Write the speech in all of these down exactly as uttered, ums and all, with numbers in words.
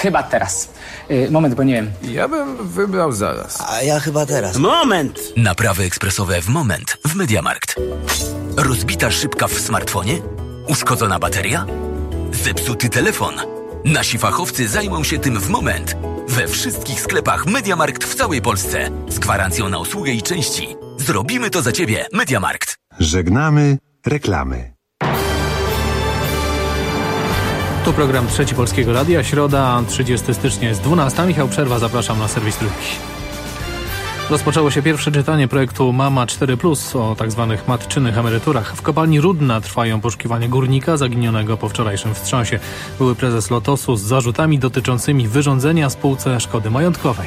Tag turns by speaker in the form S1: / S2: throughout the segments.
S1: Chyba teraz. Yy, moment, bo nie wiem.
S2: Ja bym wybrał zaraz.
S3: A ja chyba teraz.
S4: Moment!
S5: Naprawy ekspresowe w moment w MediaMarkt. Rozbita szybka w smartfonie? Uszkodzona bateria? Zepsuty telefon? Nasi fachowcy zajmą się tym w moment. We wszystkich sklepach MediaMarkt w całej Polsce. Z gwarancją na usługę i części. Zrobimy to za Ciebie. MediaMarkt.
S6: Żegnamy reklamy.
S7: Tu program Trzeci Polskiego Radia. Środa, trzydziestego stycznia jest dwunasta. Michał Przerwa, zapraszam na serwis Trójki. Rozpoczęło się pierwsze czytanie projektu Mama cztery plus o tzw. matczynych emeryturach. W kopalni Rudna trwają poszukiwania górnika zaginionego po wczorajszym wstrząsie. Były prezes Lotosu z zarzutami dotyczącymi wyrządzenia spółce szkody majątkowej.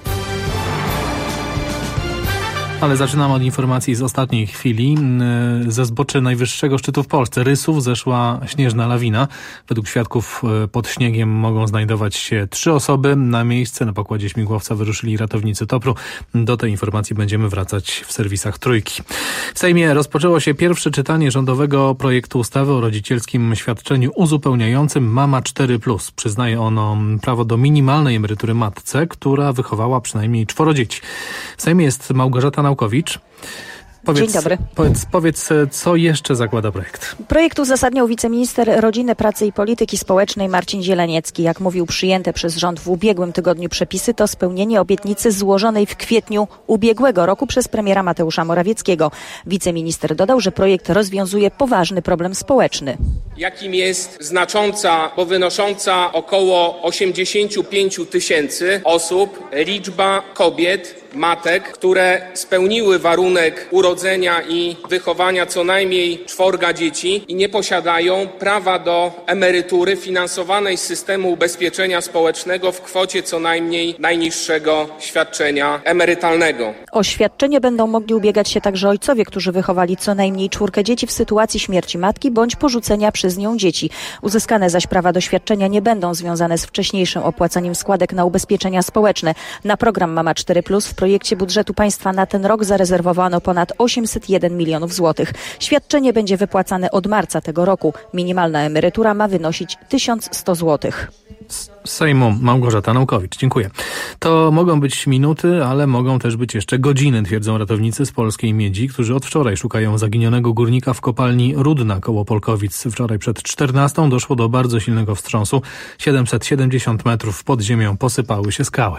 S7: Ale zaczynam od informacji z ostatniej chwili. Ze zboczy najwyższego szczytu w Polsce, Rysów, zeszła śnieżna lawina. Według świadków pod śniegiem mogą znajdować się trzy osoby. Na miejsce na pokładzie śmigłowca wyruszyli ratownicy Topru. Do tej informacji będziemy wracać w serwisach Trójki. W Sejmie rozpoczęło się pierwsze czytanie rządowego projektu ustawy o rodzicielskim świadczeniu uzupełniającym Mama cztery plus. Przyznaje ono prawo do minimalnej emerytury matce, która wychowała przynajmniej czworo dzieci. W Sejmie jest Małgorzata Naukowicz. Powiedz,
S8: Dzień dobry.
S7: Powiedz, powiedz, co jeszcze zakłada projekt?
S8: Projekt uzasadniał wiceminister Rodziny, Pracy i Polityki Społecznej Marcin Zieleniecki. Jak mówił, przyjęte przez rząd w ubiegłym tygodniu przepisy to spełnienie obietnicy złożonej w kwietniu ubiegłego roku przez premiera Mateusza Morawieckiego. Wiceminister dodał, że projekt rozwiązuje poważny problem społeczny.
S9: Jakim jest znacząca, bo wynosząca około osiemdziesiąt pięć tysięcy osób, liczba kobiet, matek, które spełniły warunek urodzenia i wychowania co najmniej czworga dzieci i nie posiadają prawa do emerytury finansowanej z systemu ubezpieczenia społecznego w kwocie co najmniej najniższego świadczenia emerytalnego.
S8: O świadczenie będą mogli ubiegać się także ojcowie, którzy wychowali co najmniej czwórkę dzieci w sytuacji śmierci matki bądź porzucenia przez nią dzieci. Uzyskane zaś prawa do świadczenia nie będą związane z wcześniejszym opłacaniem składek na ubezpieczenia społeczne. Na program Mama cztery plus w projekcie budżetu państwa na ten rok zarezerwowano ponad osiemset jeden milionów złotych. Świadczenie będzie wypłacane od marca tego roku. Minimalna emerytura ma wynosić tysiąc sto złotych.
S7: Z Sejmu Małgorzata Naukowicz. Dziękuję. To mogą być minuty, ale mogą też być jeszcze godziny, twierdzą ratownicy z Polskiej Miedzi, którzy od wczoraj szukają zaginionego górnika w kopalni Rudna koło Polkowic. Wczoraj przed czternastą doszło do bardzo silnego wstrząsu. siedemset siedemdziesiąt metrów pod ziemią posypały się skały.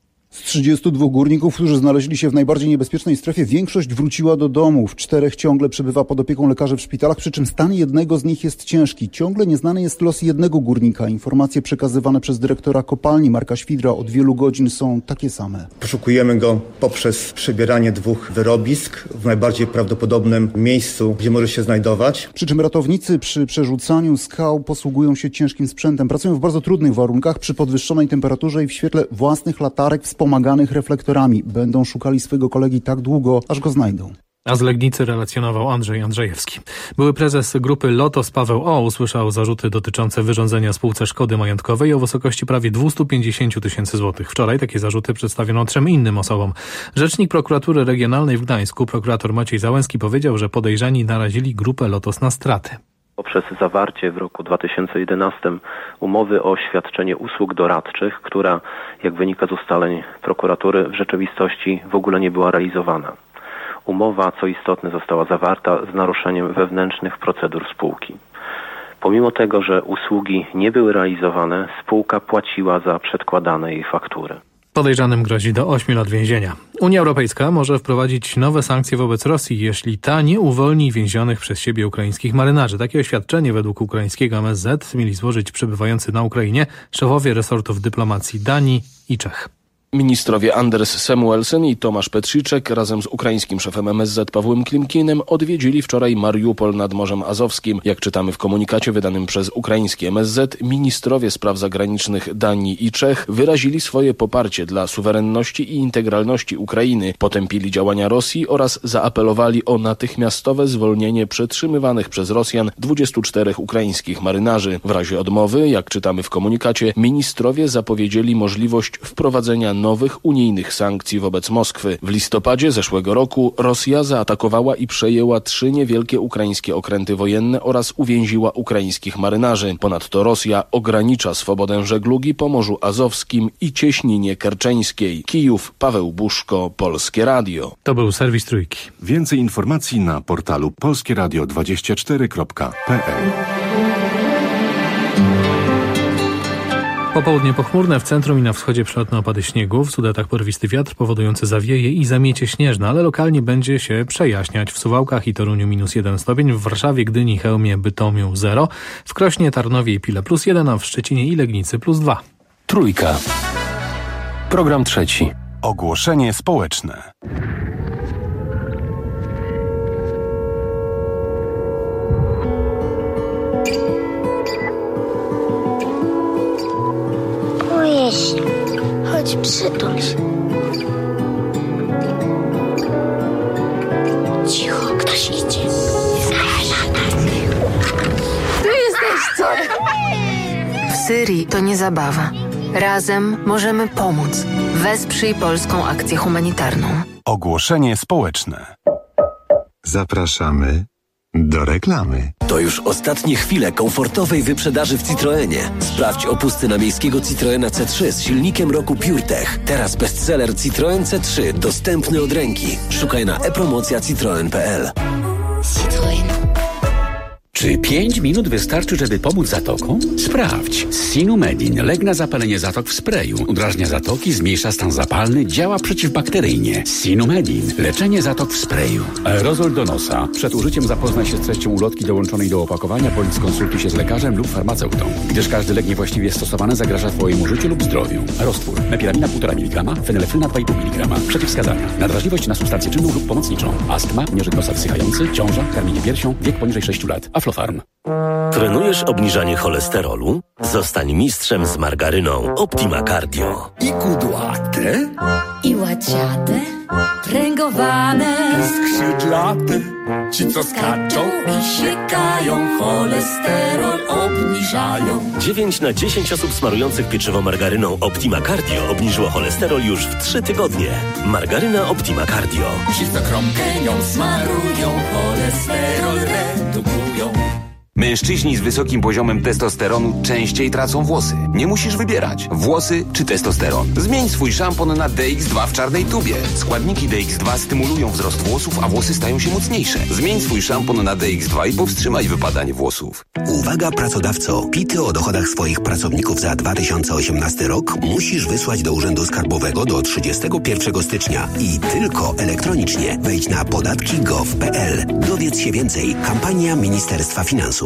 S10: Z trzydziestu dwóch górników, którzy znaleźli się w najbardziej niebezpiecznej strefie, większość wróciła do domów. Czterech ciągle przebywa pod opieką lekarzy w szpitalach, przy czym stan jednego z nich jest ciężki. Ciągle nieznany jest los jednego górnika. Informacje przekazywane przez dyrektora kopalni Marka Świdra od wielu godzin są takie same.
S11: Poszukujemy go poprzez przebieranie dwóch wyrobisk w najbardziej prawdopodobnym miejscu, gdzie może się znajdować.
S10: Przy czym ratownicy przy przerzucaniu skał posługują się ciężkim sprzętem. Pracują w bardzo trudnych warunkach, przy podwyższonej temperaturze i w świetle własnych latarek wspomaganych reflektorami. Będą szukali swojego kolegi tak długo, aż go znajdą.
S7: A z Legnicy relacjonował Andrzej Andrzejewski. Były prezes grupy Lotos Paweł O. usłyszał zarzuty dotyczące wyrządzenia spółce szkody majątkowej o wysokości prawie dwieście pięćdziesiąt tysięcy złotych. Wczoraj takie zarzuty przedstawiono trzem innym osobom. Rzecznik prokuratury regionalnej w Gdańsku, prokurator Maciej Załęski, powiedział, że podejrzani narazili grupę Lotos na straty.
S12: Poprzez zawarcie w roku dwa tysiące jedenastym umowy o świadczenie usług doradczych, która, jak wynika z ustaleń prokuratury, w rzeczywistości w ogóle nie była realizowana. Umowa, co istotne, została zawarta z naruszeniem wewnętrznych procedur spółki. Pomimo tego, że usługi nie były realizowane, spółka płaciła za przedkładane jej faktury.
S7: Podejrzanym grozi do ośmiu lat więzienia. Unia Europejska może wprowadzić nowe sankcje wobec Rosji, jeśli ta nie uwolni więzionych przez siebie ukraińskich marynarzy. Takie oświadczenie według ukraińskiego M S Z mieli złożyć przebywający na Ukrainie szefowie resortów dyplomacji Danii i Czech.
S13: Ministrowie Anders Samuelsen i Tomasz Petrziczek razem z ukraińskim szefem M S Z Pawłem Klimkinem odwiedzili wczoraj Mariupol nad Morzem Azowskim. Jak czytamy w komunikacie wydanym przez ukraiński M S Z, ministrowie spraw zagranicznych Danii i Czech wyrazili swoje poparcie dla suwerenności i integralności Ukrainy, potępili działania Rosji oraz zaapelowali o natychmiastowe zwolnienie przetrzymywanych przez Rosjan dwudziestu czterech ukraińskich marynarzy. W razie odmowy, jak czytamy w komunikacie, ministrowie zapowiedzieli możliwość wprowadzenia nowych unijnych sankcji wobec Moskwy. W listopadzie zeszłego roku Rosja zaatakowała i przejęła trzy niewielkie ukraińskie okręty wojenne oraz uwięziła ukraińskich marynarzy. Ponadto Rosja ogranicza swobodę żeglugi po Morzu Azowskim i cieśninie kerczeńskiej. Kijów, Paweł Buszko, Polskie Radio.
S7: To był serwis Trójki.
S6: Więcej informacji na portalu polskie radio dwadzieścia cztery kropka p l.
S7: Popołudnie pochmurne, w centrum i na wschodzie przelotne opady śniegu, w Sudetach porwisty wiatr powodujący zawieje i zamiecie śnieżne, ale lokalnie będzie się przejaśniać. W Suwałkach i Toruniu minus jeden stopień, w Warszawie, Gdyni, Chełmie, Bytomiu zero, w Krośnie, Tarnowie i Pile plus jeden, a w Szczecinie i Legnicy plus dwa.
S3: Trójka. Program trzeci.
S6: Ogłoszenie społeczne.
S4: Jeś, chodź przytul się. Cicho, ktoś idzie.
S14: Ty jesteś co? W Syrii to nie zabawa. Razem możemy pomóc. Wesprzyj polską akcję humanitarną.
S6: Ogłoszenie społeczne. Zapraszamy do reklamy.
S15: To już ostatnie chwile komfortowej wyprzedaży w Citroenie. Sprawdź opusty na miejskiego Citroena C trzy z silnikiem roku PureTech. Teraz bestseller Citroen C trzy, dostępny od ręki. Szukaj na e-promocja citroen kropka p l.
S4: Citroen.
S16: Czy pięć minut wystarczy, żeby pomóc zatokom? Sprawdź. Sinumedin. Lek na zapalenie zatok w sprayu. Udrażnia zatoki, zmniejsza stan zapalny, działa przeciwbakteryjnie. Sinumedin. Leczenie zatok w sprayu. Aerozol do nosa. Przed użyciem zapoznaj się z treścią ulotki dołączonej do opakowania, bądź skonsultuj się z lekarzem lub farmaceutą, gdyż każdy lek niewłaściwie stosowany zagraża Twojemu życiu lub zdrowiu. Roztwór. Mepiramina półtora miligrama, fenylefryna dwa i pół miligrama. Przeciwwskazania. Nadwrażliwość na substancję czynną lub pomocniczą. Astma, nieżyt nosa wysychający, ciąża, karmienie piersią, wiek poniżej sześciu lat. Aflofarm.
S15: Trenujesz obniżanie cholesterolu? Zostań mistrzem z margaryną Optima Cardio.
S17: I kudłate,
S18: i łaciate, pręgowane,
S17: skrzydlate, ci co skaczą i siekają, cholesterol obniżają.
S15: dziewięć na dziesięć osób smarujących pieczywo margaryną Optima Cardio obniżyło cholesterol już w trzy tygodnie. Margaryna Optima Cardio.
S17: Ci co kromkę nią smarują, cholesterol redukują.
S19: Mężczyźni z wysokim poziomem testosteronu częściej tracą włosy. Nie musisz wybierać. Włosy czy testosteron. Zmień swój szampon na D X dwa w czarnej tubie. Składniki D X dwa stymulują wzrost włosów, a włosy stają się mocniejsze. Zmień swój szampon na D X dwa i powstrzymaj wypadanie włosów.
S20: Uwaga pracodawco! Pity o dochodach swoich pracowników za dwa tysiące osiemnasty rok musisz wysłać do Urzędu Skarbowego do trzydziestego pierwszego stycznia i tylko elektronicznie. Wejdź na podatki kropka gov kropka p l. Dowiedz się więcej. Kampania Ministerstwa Finansów.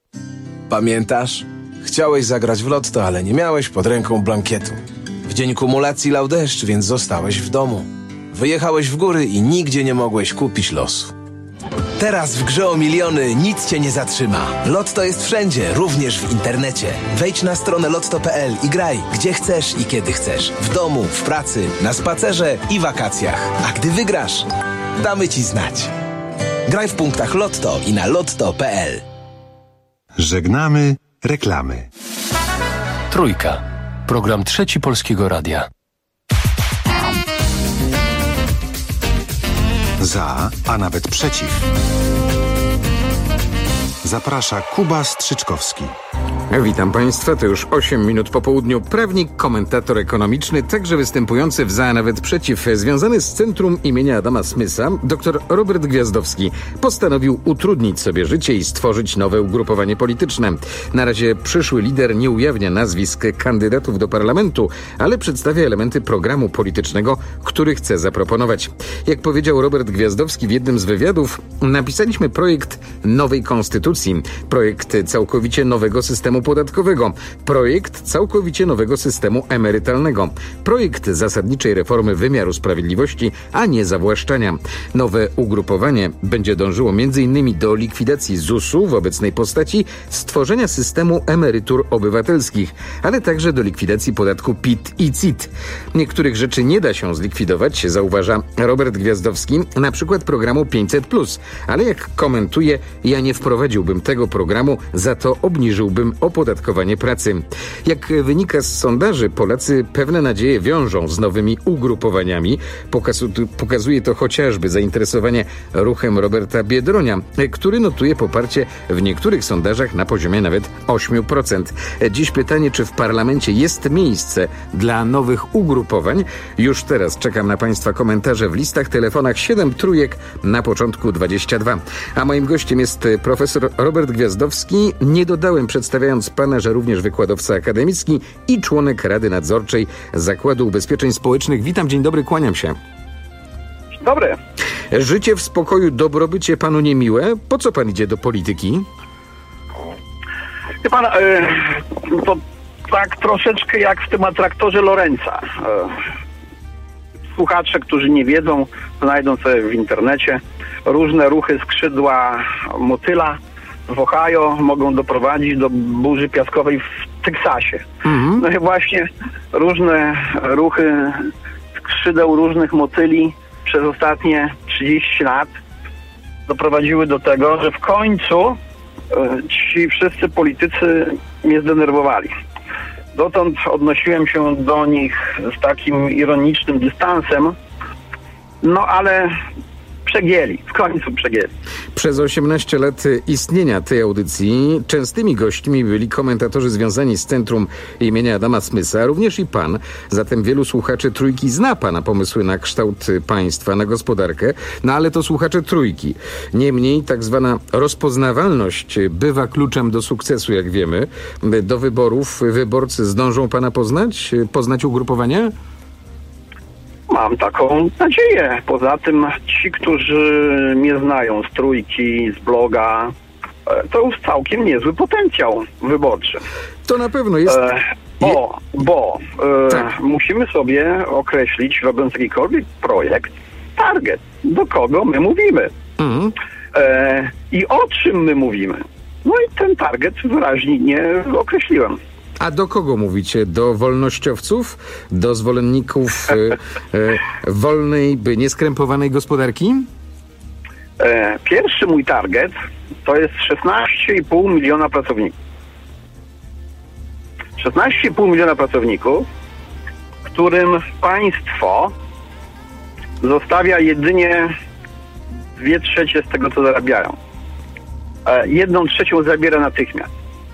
S2: Pamiętasz? Chciałeś zagrać w lotto, ale nie miałeś pod ręką blankietu. W dzień kumulacji lał deszcz, więc zostałeś w domu. Wyjechałeś w góry i nigdzie nie mogłeś kupić losu. Teraz w grze o miliony nic cię nie zatrzyma. Lotto jest wszędzie, również w internecie. Wejdź na stronę lotto kropka p l i graj, gdzie chcesz i kiedy chcesz. W domu, w pracy, na spacerze i wakacjach. A gdy wygrasz, damy ci znać. Graj w punktach Lotto i na lotto kropka p l.
S6: Żegnamy reklamy.
S3: Trójka. Program trzeci Polskiego Radia.
S6: Za, a nawet przeciw. Zaprasza Kuba Strzyczkowski.
S2: Witam Państwa, to już osiem minut po południu. Prawnik, komentator ekonomiczny, także występujący w za, a nawet przeciw, związany z Centrum imienia Adama Smitha, dr Robert Gwiazdowski postanowił utrudnić sobie życie i stworzyć nowe ugrupowanie polityczne. Na razie przyszły lider nie ujawnia nazwisk kandydatów do parlamentu, ale przedstawia elementy programu politycznego, który chce zaproponować. Jak powiedział Robert Gwiazdowski w jednym z wywiadów, napisaliśmy projekt nowej konstytucji, projekt całkowicie nowego systemu podatkowego, projekt całkowicie nowego systemu emerytalnego, projekt zasadniczej reformy wymiaru sprawiedliwości, a nie zawłaszczania. Nowe ugrupowanie będzie dążyło między innymi do likwidacji zusu w obecnej postaci, stworzenia systemu emerytur obywatelskich, ale także do likwidacji podatku P I T i C I T. Niektórych rzeczy nie da się zlikwidować, zauważa Robert Gwiazdowski, na przykład programu pięćset plus, ale jak komentuje, ja nie wprowadziłbym tego programu, za to obniżyłbym niższym opodatkowanie pracy. Jak wynika z sondaży, Polacy pewne nadzieje wiążą z nowymi ugrupowaniami. Pokazu- pokazuje to chociażby zainteresowanie ruchem Roberta Biedronia, który notuje poparcie w niektórych sondażach na poziomie nawet osiem procent. Dziś pytanie, czy w parlamencie jest miejsce dla nowych ugrupowań? Już teraz czekam na Państwa komentarze w listach, telefonach siedem trójek na początku dwadzieścia dwa. A moim gościem jest profesor Robert Gwiazdowski. Nie dodałem, przedstawiając pana, że również wykładowca akademicki i członek Rady Nadzorczej Zakładu Ubezpieczeń Społecznych. Witam, dzień dobry, kłaniam się.
S21: Dobry.
S2: Życie w spokoju, dobrobycie panu niemiłe? Po co pan idzie do polityki?
S21: Wie pan, yy, to tak troszeczkę jak w tym atraktorze Lorenza. Yy, słuchacze, którzy nie wiedzą, znajdą sobie w internecie różne ruchy skrzydła motyla w Ohio, mogą doprowadzić do burzy piaskowej w Teksasie. Mhm. No i właśnie różne ruchy skrzydeł różnych motyli przez ostatnie trzydzieści lat doprowadziły do tego, że w końcu ci wszyscy politycy mnie zdenerwowali. Dotąd odnosiłem się do nich z takim ironicznym dystansem, no ale przegięli, w końcu przegięli.
S2: Przez osiemnaście lat istnienia tej audycji częstymi gośćmi byli komentatorzy związani z Centrum imienia Adama Smitha, również i pan. Zatem wielu słuchaczy Trójki zna pana pomysły na kształt państwa, na gospodarkę, no ale to słuchacze Trójki. Niemniej tak zwana rozpoznawalność bywa kluczem do sukcesu, jak wiemy. Do wyborów wyborcy zdążą pana poznać? Poznać ugrupowanie?
S21: Mam taką nadzieję. Poza tym ci, którzy mnie znają z Trójki, z bloga, to już całkiem niezły potencjał wyborczy.
S2: To na pewno jest...
S21: E, bo bo e, tak. musimy sobie określić, robiąc jakikolwiek projekt, target, do kogo my mówimy. Mhm. E, I o czym my mówimy. No i ten target wyraźnie nie określiłem.
S2: A do kogo mówicie? Do wolnościowców? Do zwolenników e, e, wolnej, by nieskrępowanej gospodarki?
S21: E, pierwszy mój target to jest szesnaście i pół miliona pracowników. szesnaście i pół miliona pracowników, którym państwo zostawia jedynie dwie trzecie z tego, co zarabiają. E, jedną trzecią zabiera natychmiast.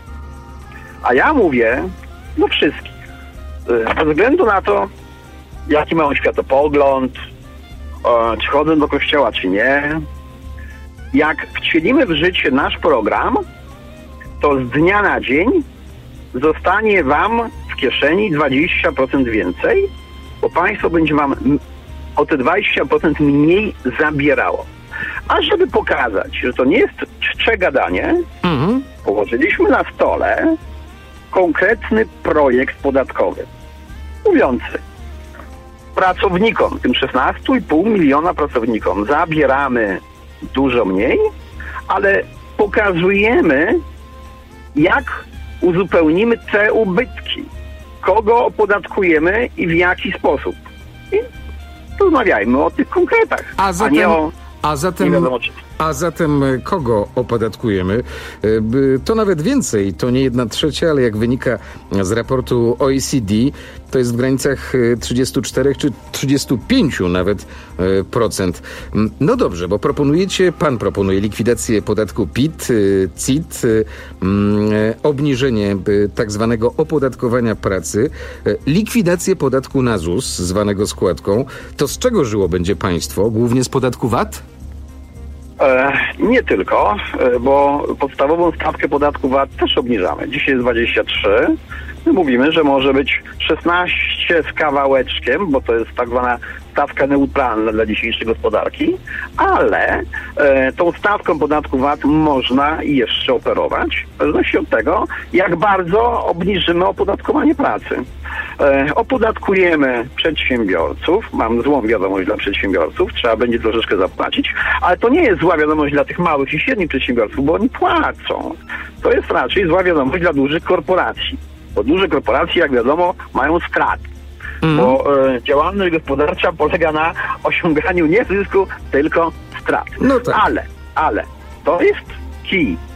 S21: A ja mówię do wszystkich. Bez względu na to, jaki mają światopogląd, czy chodzą do kościoła, czy nie. Jak wcielimy w życie nasz program, to z dnia na dzień zostanie wam w kieszeni dwadzieścia procent więcej, bo państwo będzie wam o te dwadzieścia procent mniej zabierało. A żeby pokazać, że to nie jest czcze gadanie, mhm. położyliśmy na stole konkretny projekt podatkowy, mówiący pracownikom, tym szesnaście i pół miliona pracownikom zabieramy dużo mniej, ale pokazujemy, jak uzupełnimy te ubytki, kogo opodatkujemy i w jaki sposób. I rozmawiajmy o tych konkretach,
S2: a, zatem,
S21: a nie o
S2: a zatem, nie wiadomo czym. A zatem kogo opodatkujemy? To nawet więcej, to nie jedna trzecia, ale jak wynika z raportu O E C D, to jest w granicach trzydzieści cztery czy trzydzieści pięć nawet procent. No dobrze, bo proponujecie, pan proponuje likwidację podatku P I T, C I T, obniżenie tak zwanego opodatkowania pracy, likwidację podatku na Z U S, zwanego składką. To z czego żyło będzie państwo? Głównie z podatku V A T?
S21: E, nie tylko, e, bo podstawową stawkę podatku V A T też obniżamy. Dzisiaj jest dwadzieścia trzy. My mówimy, że może być szesnaście z kawałeczkiem, bo to jest tak zwana stawka neutralna dla dzisiejszej gospodarki, ale e, tą stawką podatku V A T można jeszcze operować, w zależności od tego, jak bardzo obniżymy opodatkowanie pracy. E, opodatkujemy przedsiębiorców, mam złą wiadomość dla przedsiębiorców, trzeba będzie troszeczkę zapłacić, ale to nie jest zła wiadomość dla tych małych i średnich przedsiębiorców, bo oni płacą. To jest raczej zła wiadomość dla dużych korporacji, bo duże korporacje, jak wiadomo, mają straty. Mm. Bo e, działalność gospodarcza polega na osiąganiu nie zysku, tylko strat.
S2: No tak.
S21: Ale, ale to jest kij.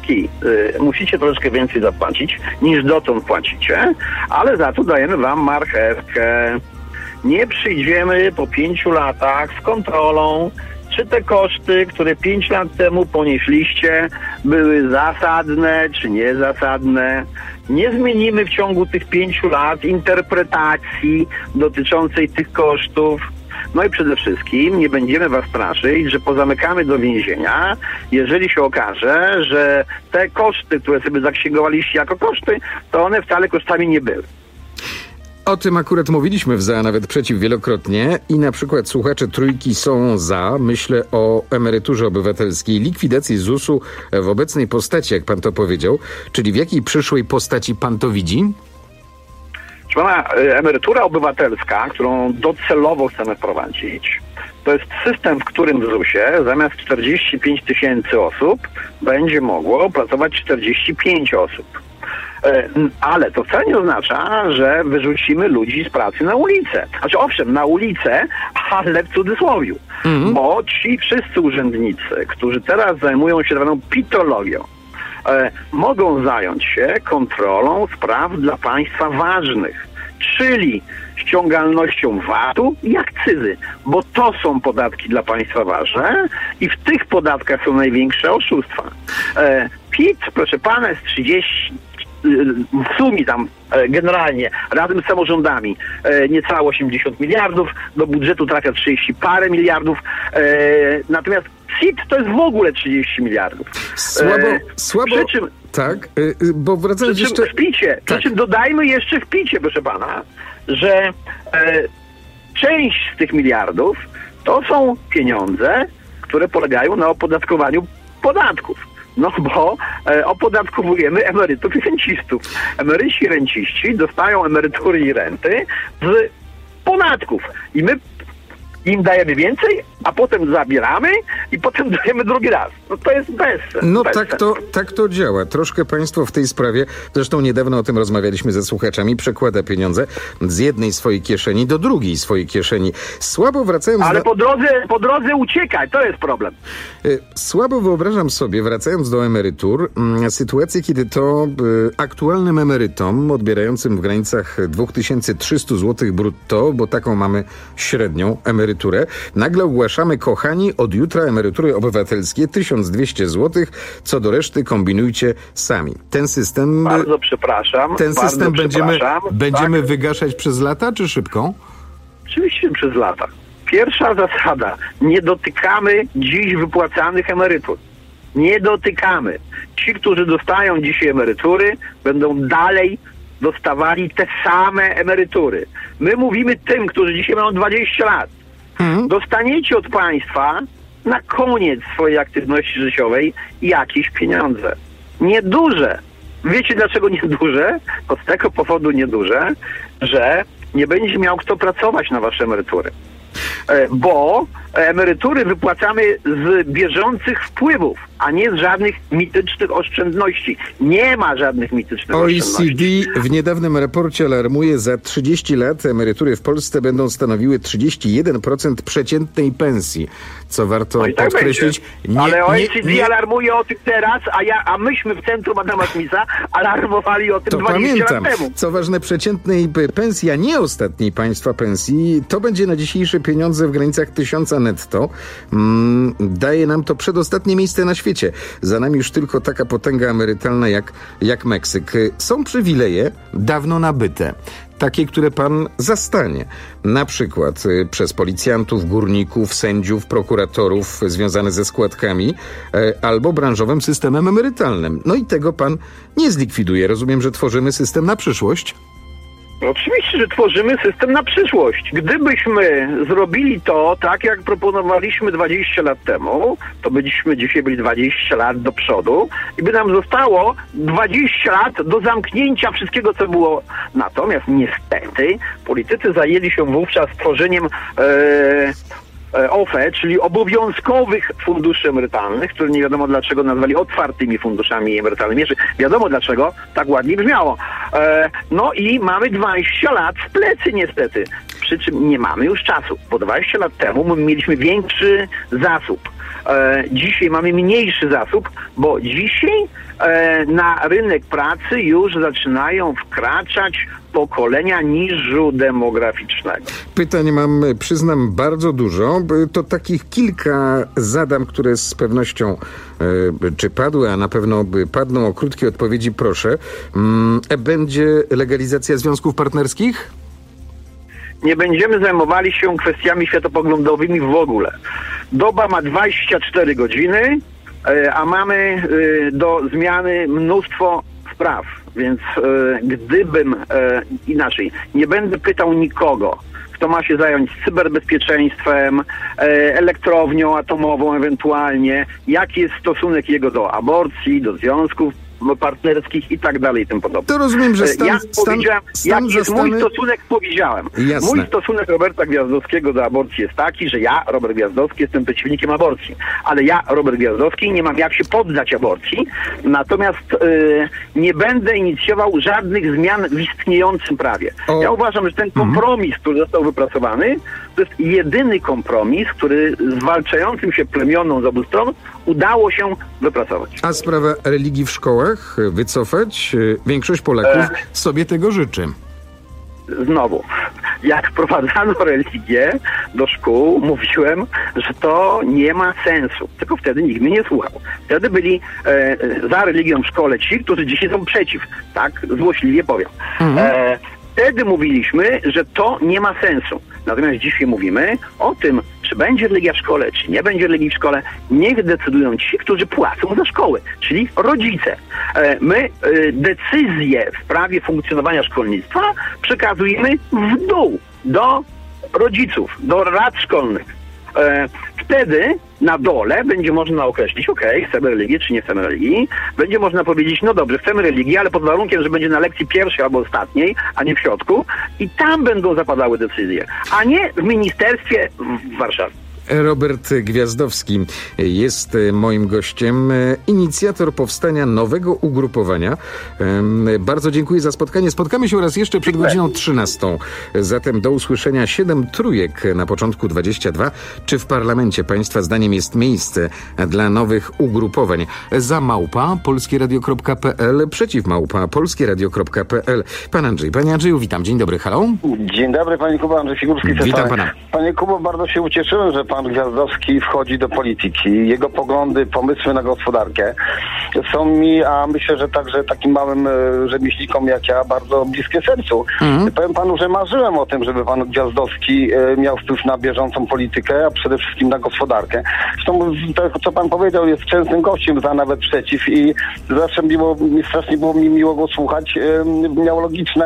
S21: podatki y, musicie troszeczkę więcej zapłacić niż dotąd płacicie, ale za to dajemy wam marchewkę. Nie przyjdziemy po pięciu latach z kontrolą, czy te koszty, które pięć lat temu ponieśliście, były zasadne, czy niezasadne. Nie zmienimy w ciągu tych pięciu lat interpretacji dotyczącej tych kosztów. No i przede wszystkim nie będziemy was straszyć, że pozamykamy do więzienia, jeżeli się okaże, że te koszty, które sobie zaksięgowaliście jako koszty, to one wcale kosztami nie były.
S2: O tym akurat mówiliśmy w Za, nawet przeciw wielokrotnie i na przykład słuchacze Trójki są za. Myślę o emeryturze obywatelskiej, likwidacji zusu w obecnej postaci, jak pan to powiedział. Czyli w jakiej przyszłej postaci pan to widzi?
S21: Proszę pana, emerytura obywatelska, którą docelowo chcemy wprowadzić, to jest system, w którym w zusie zamiast czterdzieści pięć tysięcy osób będzie mogło pracować czterdzieści pięć osób. Ale to wcale nie oznacza, że wyrzucimy ludzi z pracy na ulicę. Znaczy owszem, na ulicę, ale w cudzysłowiu. Mhm. Bo ci wszyscy urzędnicy, którzy teraz zajmują się tak zwaną pitologią, e, mogą zająć się kontrolą spraw dla państwa ważnych, czyli ściągalnością vatu i akcyzy, bo to są podatki dla państwa ważne i w tych podatkach są największe oszustwa. E, P I T, proszę pana, jest trzydzieści w sumie tam generalnie razem z samorządami niecałe osiemdziesiąt miliardów, do budżetu trafia trzydzieści parę miliardów, natomiast C I T to jest w ogóle trzydzieści miliardów.
S2: Słabo, słabo,
S21: przy czym,
S2: tak, bo wracając
S21: przy czym
S2: jeszcze...
S21: w picie,
S2: tak.
S21: przy czym dodajmy jeszcze w picie, proszę pana, że e, część z tych miliardów to są pieniądze, które polegają na opodatkowaniu podatków. No bo e, opodatkowujemy emerytów i rencistów. Emeryci i renciści dostają emerytury i renty z podatków. I my im dajemy więcej, a potem zabieramy i potem dajemy drugi raz. No to jest bez sensu.
S2: No
S21: bez
S2: tak,
S21: sensu.
S2: to, tak to działa. Troszkę państwo w tej sprawie, zresztą niedawno o tym rozmawialiśmy ze słuchaczami, przekłada pieniądze z jednej swojej kieszeni do drugiej swojej kieszeni. Słabo wracając...
S21: Ale
S2: do...
S21: po drodze, po drodze uciekaj, to jest problem.
S2: Słabo wyobrażam sobie, wracając do emerytur, sytuację, kiedy to aktualnym emerytom odbierającym w granicach dwa tysiące trzysta złotych brutto, bo taką mamy średnią emeryturę, nagle ogłaszamy, kochani, od jutra emerytury obywatelskie tysiąc dwieście złotych, co do reszty kombinujcie sami. Ten system...
S21: Bardzo przepraszam.
S2: Ten
S21: bardzo
S2: system będziemy,
S21: przepraszam.
S2: będziemy
S21: tak.
S2: wygaszać przez lata, czy szybko?
S21: Oczywiście przez lata. Pierwsza zasada. Nie dotykamy dziś wypłacanych emerytur. Nie dotykamy. Ci, którzy dostają dzisiaj emerytury, będą dalej dostawali te same emerytury. My mówimy tym, którzy dzisiaj mają dwadzieścia lat. Mhm. Dostaniecie od państwa na koniec swojej aktywności życiowej jakieś pieniądze. Nieduże. Wiecie dlaczego nieduże? To z tego powodu nieduże, że nie będzie miał kto pracować na wasze emerytury. Bo emerytury wypłacamy z bieżących wpływów, a nie z żadnych mitycznych oszczędności. Nie ma żadnych mitycznych
S2: O E C
S21: oszczędności.
S2: D w niedawnym raporcie alarmuje, za trzydzieści lat emerytury w Polsce będą stanowiły trzydzieści jeden procent przeciętnej pensji, co warto
S21: No i tak
S2: podkreślić.
S21: Nie, Ale O E C D
S2: nie, nie,
S21: alarmuje o tym teraz, a, ja, a myśmy w centrum Adama Smitha alarmowali o tym
S2: to
S21: dwadzieścia
S2: pamiętam.
S21: lat temu.
S2: Co ważne, przeciętnej pensji, a nie ostatniej państwa pensji, to będzie na dzisiejsze pieniądze w granicach tysiąca netto. Mm, daje nam to przedostatnie miejsce na świecie. Za nami już tylko taka potęga emerytalna jak, jak Meksyk. Są przywileje dawno nabyte. Takie, które pan zastanie. Na przykład y, przez policjantów, górników, sędziów, prokuratorów związane ze składkami y, albo branżowym systemem emerytalnym. No i tego pan nie zlikwiduje. Rozumiem, że tworzymy system na przyszłość?
S21: Oczywiście, że tworzymy system na przyszłość. Gdybyśmy zrobili to tak, jak proponowaliśmy dwadzieścia lat temu, to byśmy dzisiaj byli dwadzieścia lat do przodu i by nam zostało dwadzieścia lat do zamknięcia wszystkiego, co było. Natomiast niestety politycy zajęli się wówczas tworzeniem e, O F E, czyli obowiązkowych funduszy emerytalnych, które nie wiadomo dlaczego nazwali otwartymi funduszami emerytalnymi. Jeszcze wiadomo dlaczego, tak ładnie brzmiało. E, no i mamy dwadzieścia lat w plecy niestety.
S1: przy czym nie mamy już czasu, bo dwadzieścia lat temu my mieliśmy większy zasób. E, dzisiaj mamy mniejszy zasób, bo dzisiaj e, na rynek pracy już zaczynają wkraczać pokolenia niżu demograficznego.
S2: Pytań mam, przyznam, bardzo dużo. To takich kilka zadam, które z pewnością e, czy padły, a na pewno padną. O krótkie odpowiedzi proszę. Mm, będzie legalizacja związków partnerskich?
S1: Nie będziemy zajmowali się kwestiami światopoglądowymi w ogóle. Doba ma dwadzieścia cztery godziny, a mamy do zmiany mnóstwo spraw. Więc gdybym inaczej, nie będę pytał nikogo, kto ma się zająć cyberbezpieczeństwem, elektrownią atomową ewentualnie, jaki jest stosunek jego do aborcji, do związków partnerskich i tak dalej i tym podobne.
S2: To rozumiem, że stan,
S1: ja
S2: stan,
S1: powiedziałem,
S2: stan
S1: jaki jest
S2: zastany...
S1: mój stosunek, powiedziałem.
S2: Jasne.
S1: Mój stosunek Roberta Gwiazdowskiego do aborcji jest taki, że ja, Robert Gwiazdowski, jestem przeciwnikiem aborcji. Ale ja, Robert Gwiazdowski, nie mam jak się poddać aborcji, natomiast yy, nie będę inicjował żadnych zmian w istniejącym prawie. O. Ja uważam, że ten kompromis, który został wypracowany, to jest jedyny kompromis, który zwalczającym się plemionom z obu stron udało się wypracować.
S2: A sprawa religii w szkołach wycofać? Większość Polaków e... sobie tego życzy.
S1: Znowu, jak wprowadzano religię do szkół, mówiłem, że to nie ma sensu. Tylko wtedy nikt mnie nie słuchał. Wtedy byli e, za religią w szkole ci, którzy dzisiaj są przeciw. Tak złośliwie powiem. Mhm. E, Wtedy mówiliśmy, że to nie ma sensu. Natomiast dzisiaj mówimy o tym, czy będzie religia w szkole, czy nie będzie religii w szkole. Niech decydują ci, którzy płacą za szkoły, czyli rodzice. My decyzje w sprawie funkcjonowania szkolnictwa przekazujemy w dół, do rodziców, do rad szkolnych. Wtedy na dole będzie można określić, okej, okay, chcemy religii, czy nie chcemy religii. Będzie można powiedzieć, no dobrze, chcemy religii, ale pod warunkiem, że będzie na lekcji pierwszej albo ostatniej, a nie w środku. I tam będą zapadały decyzje, a nie w ministerstwie w Warszawie.
S2: Robert Gwiazdowski jest moim gościem, inicjator powstania nowego ugrupowania. Bardzo dziękuję za spotkanie. Spotkamy się raz jeszcze przed godziną trzynastą. Zatem do usłyszenia. Siedem trójek na początku dwadzieścia dwa. Czy w parlamencie państwa zdaniem jest miejsce dla nowych ugrupowań? Za małpa polskieradio kropka pe el, przeciw małpa polskieradio kropka pe el. Pan Andrzej. Panie Andrzeju, witam. Dzień dobry. Halo.
S22: Dzień dobry, panie Kubo. Andrzej Figurski.
S2: Witam pana.
S22: Panie Kubo, bardzo się ucieszyłem, że pan Pan Gwiazdowski wchodzi do polityki. Jego poglądy, pomysły na gospodarkę są mi, a myślę, że także takim małym e, rzemieślnikom jak ja, bardzo bliskie sercu. Mhm. Powiem panu, że marzyłem o tym, żeby pan Gwiazdowski e, miał wpływ na bieżącą politykę, a przede wszystkim na gospodarkę. Zresztą to, co pan powiedział, jest częstym gościem, za nawet przeciw i zawsze miło, strasznie było mi miło go słuchać. E, miał logiczne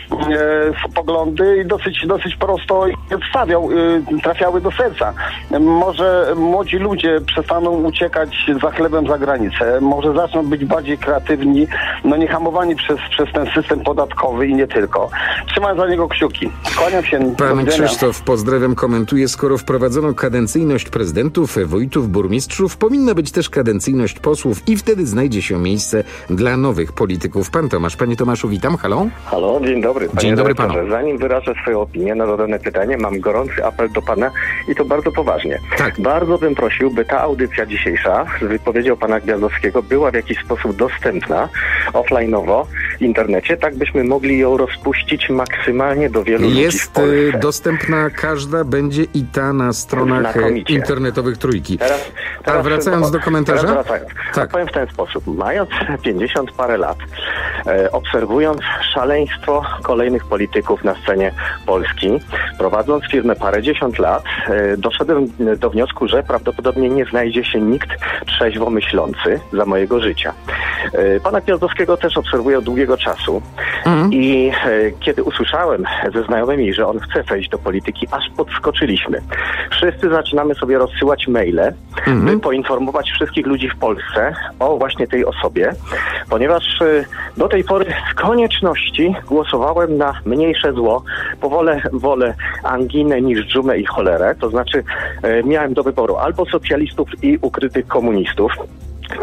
S22: e, poglądy i dosyć, dosyć prosto stawiał, e, trafiały do serca. Może młodzi ludzie przestaną uciekać za chlebem za granicę, może zaczną być bardziej kreatywni, no nie hamowani przez, przez ten system podatkowy i nie tylko. Trzymam za niego kciuki. Kłaniam się.
S2: Pan Krzysztof, pozdrawiam, komentuje, skoro wprowadzono kadencyjność prezydentów, wójtów, burmistrzów, powinna być też kadencyjność posłów i wtedy znajdzie się miejsce dla nowych polityków. Pan Tomasz. Panie Tomaszu, witam. Halo?
S23: Halo, dzień dobry. Panie
S2: dzień dobry panu.
S23: Zanim wyrażę swoją opinię na zadane pytanie, mam gorący apel do pana i to bardzo poważnie. Tak. Bardzo bym prosił, by ta audycja dzisiejsza z wypowiedzią pana Gwiazdowskiego była w jakiś sposób dostępna offline'owo w internecie, tak byśmy mogli ją rozpuścić maksymalnie do wielu ludzi w Polsce.
S2: Jest dostępna każda, będzie i ta na stronach Znakomicie. internetowych Trójki.
S23: Teraz, teraz
S2: A wracając do komentarza?
S23: Teraz wracając. Tak. Powiem w ten sposób. Mając pięćdziesiąt parę lat, e, obserwując szaleństwo kolejnych polityków na scenie Polski, prowadząc firmę parędziesiąt lat, e, doszedłem do wniosku, że prawdopodobnie nie znajdzie się nikt trzeźwo myślący za mojego życia. E, pana Gwiazdowskiego też obserwuję od długiego czasu mhm. i e, kiedy usłyszałem ze znajomymi, że on chce wejść do polityki, aż podskoczyliśmy. Wszyscy zaczynamy sobie rozsyłać maile, mhm. by poinformować wszystkich ludzi w Polsce o właśnie tej osobie, ponieważ e, do tej pory z konieczności głosowałem na mniejsze zło, po wolę wolę anginę niż dżumę i cholerę, to znaczy e, miałem do wyboru albo socjalistów i ukrytych komunistów.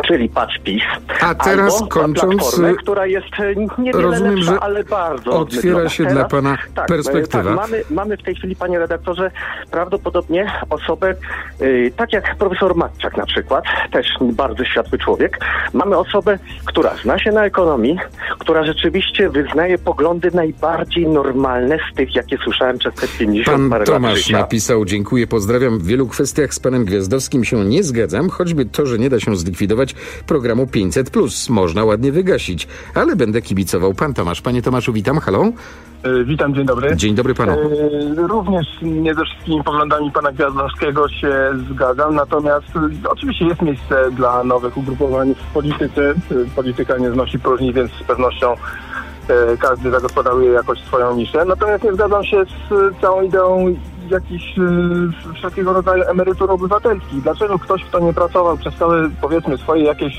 S23: czyli Patrz PiS.
S2: A teraz
S23: albo
S2: kończąc,
S23: Platformę, która jest niewiele
S2: rozumiem,
S23: lepsza,
S2: że
S23: ale bardzo
S2: otwiera
S23: odmydlona.
S2: się
S23: teraz,
S2: dla pana
S23: tak,
S2: perspektywa.
S23: Tak, mamy, mamy w tej chwili, panie redaktorze, prawdopodobnie osobę, yy, tak jak profesor Matczak na przykład, też bardzo światły człowiek. Mamy osobę, która zna się na ekonomii, która rzeczywiście wyznaje poglądy najbardziej normalne z tych, jakie słyszałem przez te pięćdziesiąt
S2: Pan
S23: parę
S2: Tomasz
S23: lat życia.
S2: napisał, dziękuję, pozdrawiam. W wielu kwestiach z panem Gwiazdowskim się nie zgadzam, choćby to, że nie da się zlikwidować programu pięćset plus. Można ładnie wygasić, ale będę kibicował. Pan Tomasz. Panie Tomaszu, witam. Halo?
S5: Witam, dzień dobry.
S2: Dzień dobry panu.
S5: Również nie ze wszystkimi poglądami pana Gwiazdowskiego się zgadzam, natomiast oczywiście jest miejsce dla nowych ugrupowań w polityce. Polityka nie znosi próżni, więc z pewnością każdy zagospodaruje jakoś swoją niszę. Natomiast nie zgadzam się z całą ideą jakichś wszelkiego rodzaju emerytur obywatelskich. Dlaczego ktoś, kto nie pracował przez całe, powiedzmy, swoje jakieś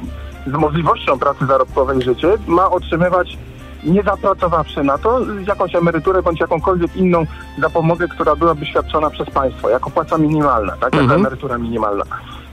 S5: z możliwością pracy zarobkowej życie, ma otrzymywać, nie zapracowawszy na to, jakąś emeryturę bądź jakąkolwiek inną zapomogę, która byłaby świadczona przez państwo, jako płaca minimalna, tak, jako
S2: Mhm.
S5: emerytura minimalna.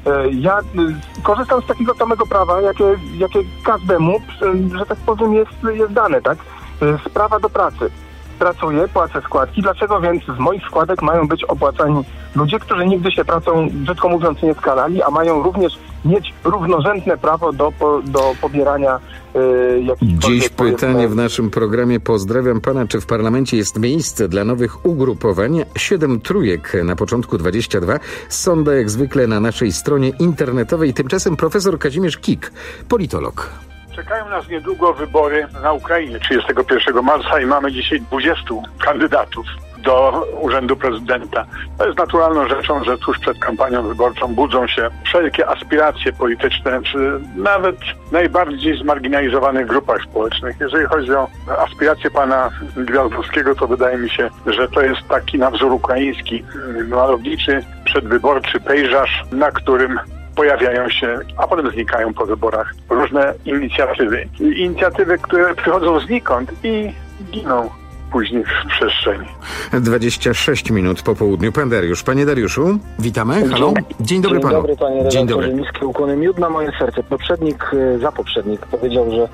S5: Ja korzystam z takiego samego prawa, jakie, jakie każdemu, że tak powiem, jest, jest dane, tak? Z prawa do pracy. Pracuję, płacę składki. Dlaczego więc z moich składek mają być opłacani ludzie, którzy nigdy się pracą, brzydko mówiąc, nie skalali, a mają również mieć równorzędne prawo do, po, do pobierania yy, jakichkolwiek...
S2: Dziś pytanie w naszym programie. Pozdrawiam pana. Czy w parlamencie jest miejsce dla nowych ugrupowań? Siedem trójek na początku dwadzieścia dwa. Sonda jak zwykle na naszej stronie internetowej. Tymczasem profesor Kazimierz Kik, politolog.
S8: Czekają nas niedługo wybory na Ukrainie trzydziestego pierwszego marca i mamy dzisiaj dwudziestu kandydatów do urzędu prezydenta. To jest naturalną rzeczą, że tuż przed kampanią wyborczą budzą się wszelkie aspiracje polityczne przy nawet najbardziej zmarginalizowanych grupach społecznych. Jeżeli chodzi o aspiracje pana Gwiazdowskiego, to wydaje mi się, że to jest taki na wzór ukraiński, malowniczy, przedwyborczy pejzaż, na którym pojawiają się, a potem znikają po wyborach różne inicjatywy. Inicjatywy, które przychodzą znikąd i giną później w przestrzeni.
S2: dwadzieścia sześć minut po południu. Pan Dariusz. Panie Dariuszu, witamy. Halo. Dzień dobry panu.
S9: Dzień dobry, panie redaktorze.
S2: Dzień dobry.
S9: Niskie ukłony. Miód na moje serce. Poprzednik, za poprzednik powiedział, że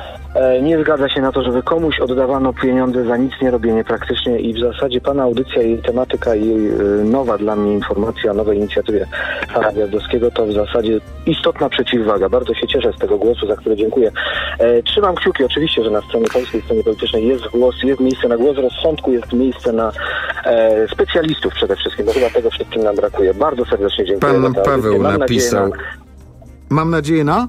S9: e, nie zgadza się na to, żeby komuś oddawano pieniądze za nic nie robienie praktycznie i w zasadzie pana audycja i tematyka i e, nowa dla mnie informacja o nowej inicjatywie pana Gwiazdowskiego to w zasadzie istotna przeciwwaga. Bardzo się cieszę z tego głosu, za który dziękuję. E, trzymam kciuki oczywiście, że na stronie polskiej, scenie politycznej jest głos, jest miejsce na głos rozsądku, jest miejsce na e, specjalistów przede wszystkim, bo chyba tego wszystkim nam brakuje. Bardzo serdecznie dziękuję.
S2: Pan Paweł
S9: Mam
S2: napisał.
S9: nadzieję
S2: Mam nadzieję na...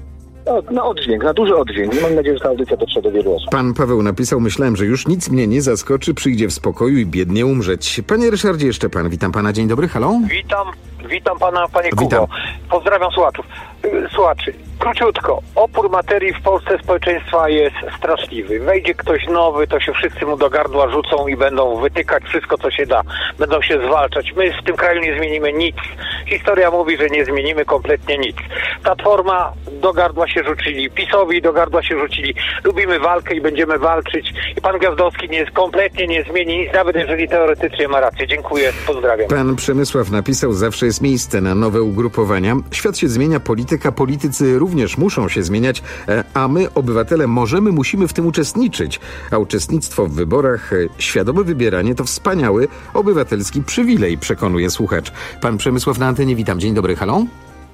S9: na, na oddźwięk, na duży oddźwięk. I mam nadzieję, że ta audycja dotrze do wielu osób.
S2: Pan Paweł napisał, myślałem, że już nic mnie nie zaskoczy, przyjdzie w spokoju i biednie umrzeć. Panie Ryszardzie, jeszcze pan. Witam pana, dzień dobry, halo?
S24: Witam, witam pana, panie Kubo.
S2: Witam.
S24: Pozdrawiam słuchaczów. Y, Słuchaczy, króciutko. Opór materii w Polsce społeczeństwa jest straszliwy. Wejdzie ktoś nowy, to się wszyscy mu do gardła rzucą i będą wytykać wszystko, co się da. Będą się zwalczać. My w tym kraju nie zmienimy nic. Historia mówi, że nie zmienimy kompletnie nic. Platforma do gardła się rzucili, PiS-owi do gardła się rzucili. Lubimy walkę i będziemy walczyć. I pan Gwiazdowski nie jest, kompletnie nie zmieni nic, nawet jeżeli teoretycznie ma rację. Dziękuję, pozdrawiam.
S2: Pan Przemysław napisał, zawsze jest miejsce na nowe ugrupowania. Świat się zmienia, polityka, politycy również muszą się zmieniać, a my, obywatele, możemy, musimy w tym uczestniczyć. A uczestnictwo w wyborach, świadome wybieranie to wspaniały obywatelski przywilej, przekonuje słuchacz. Pan Przemysław na antenie, witam. Dzień dobry, halo?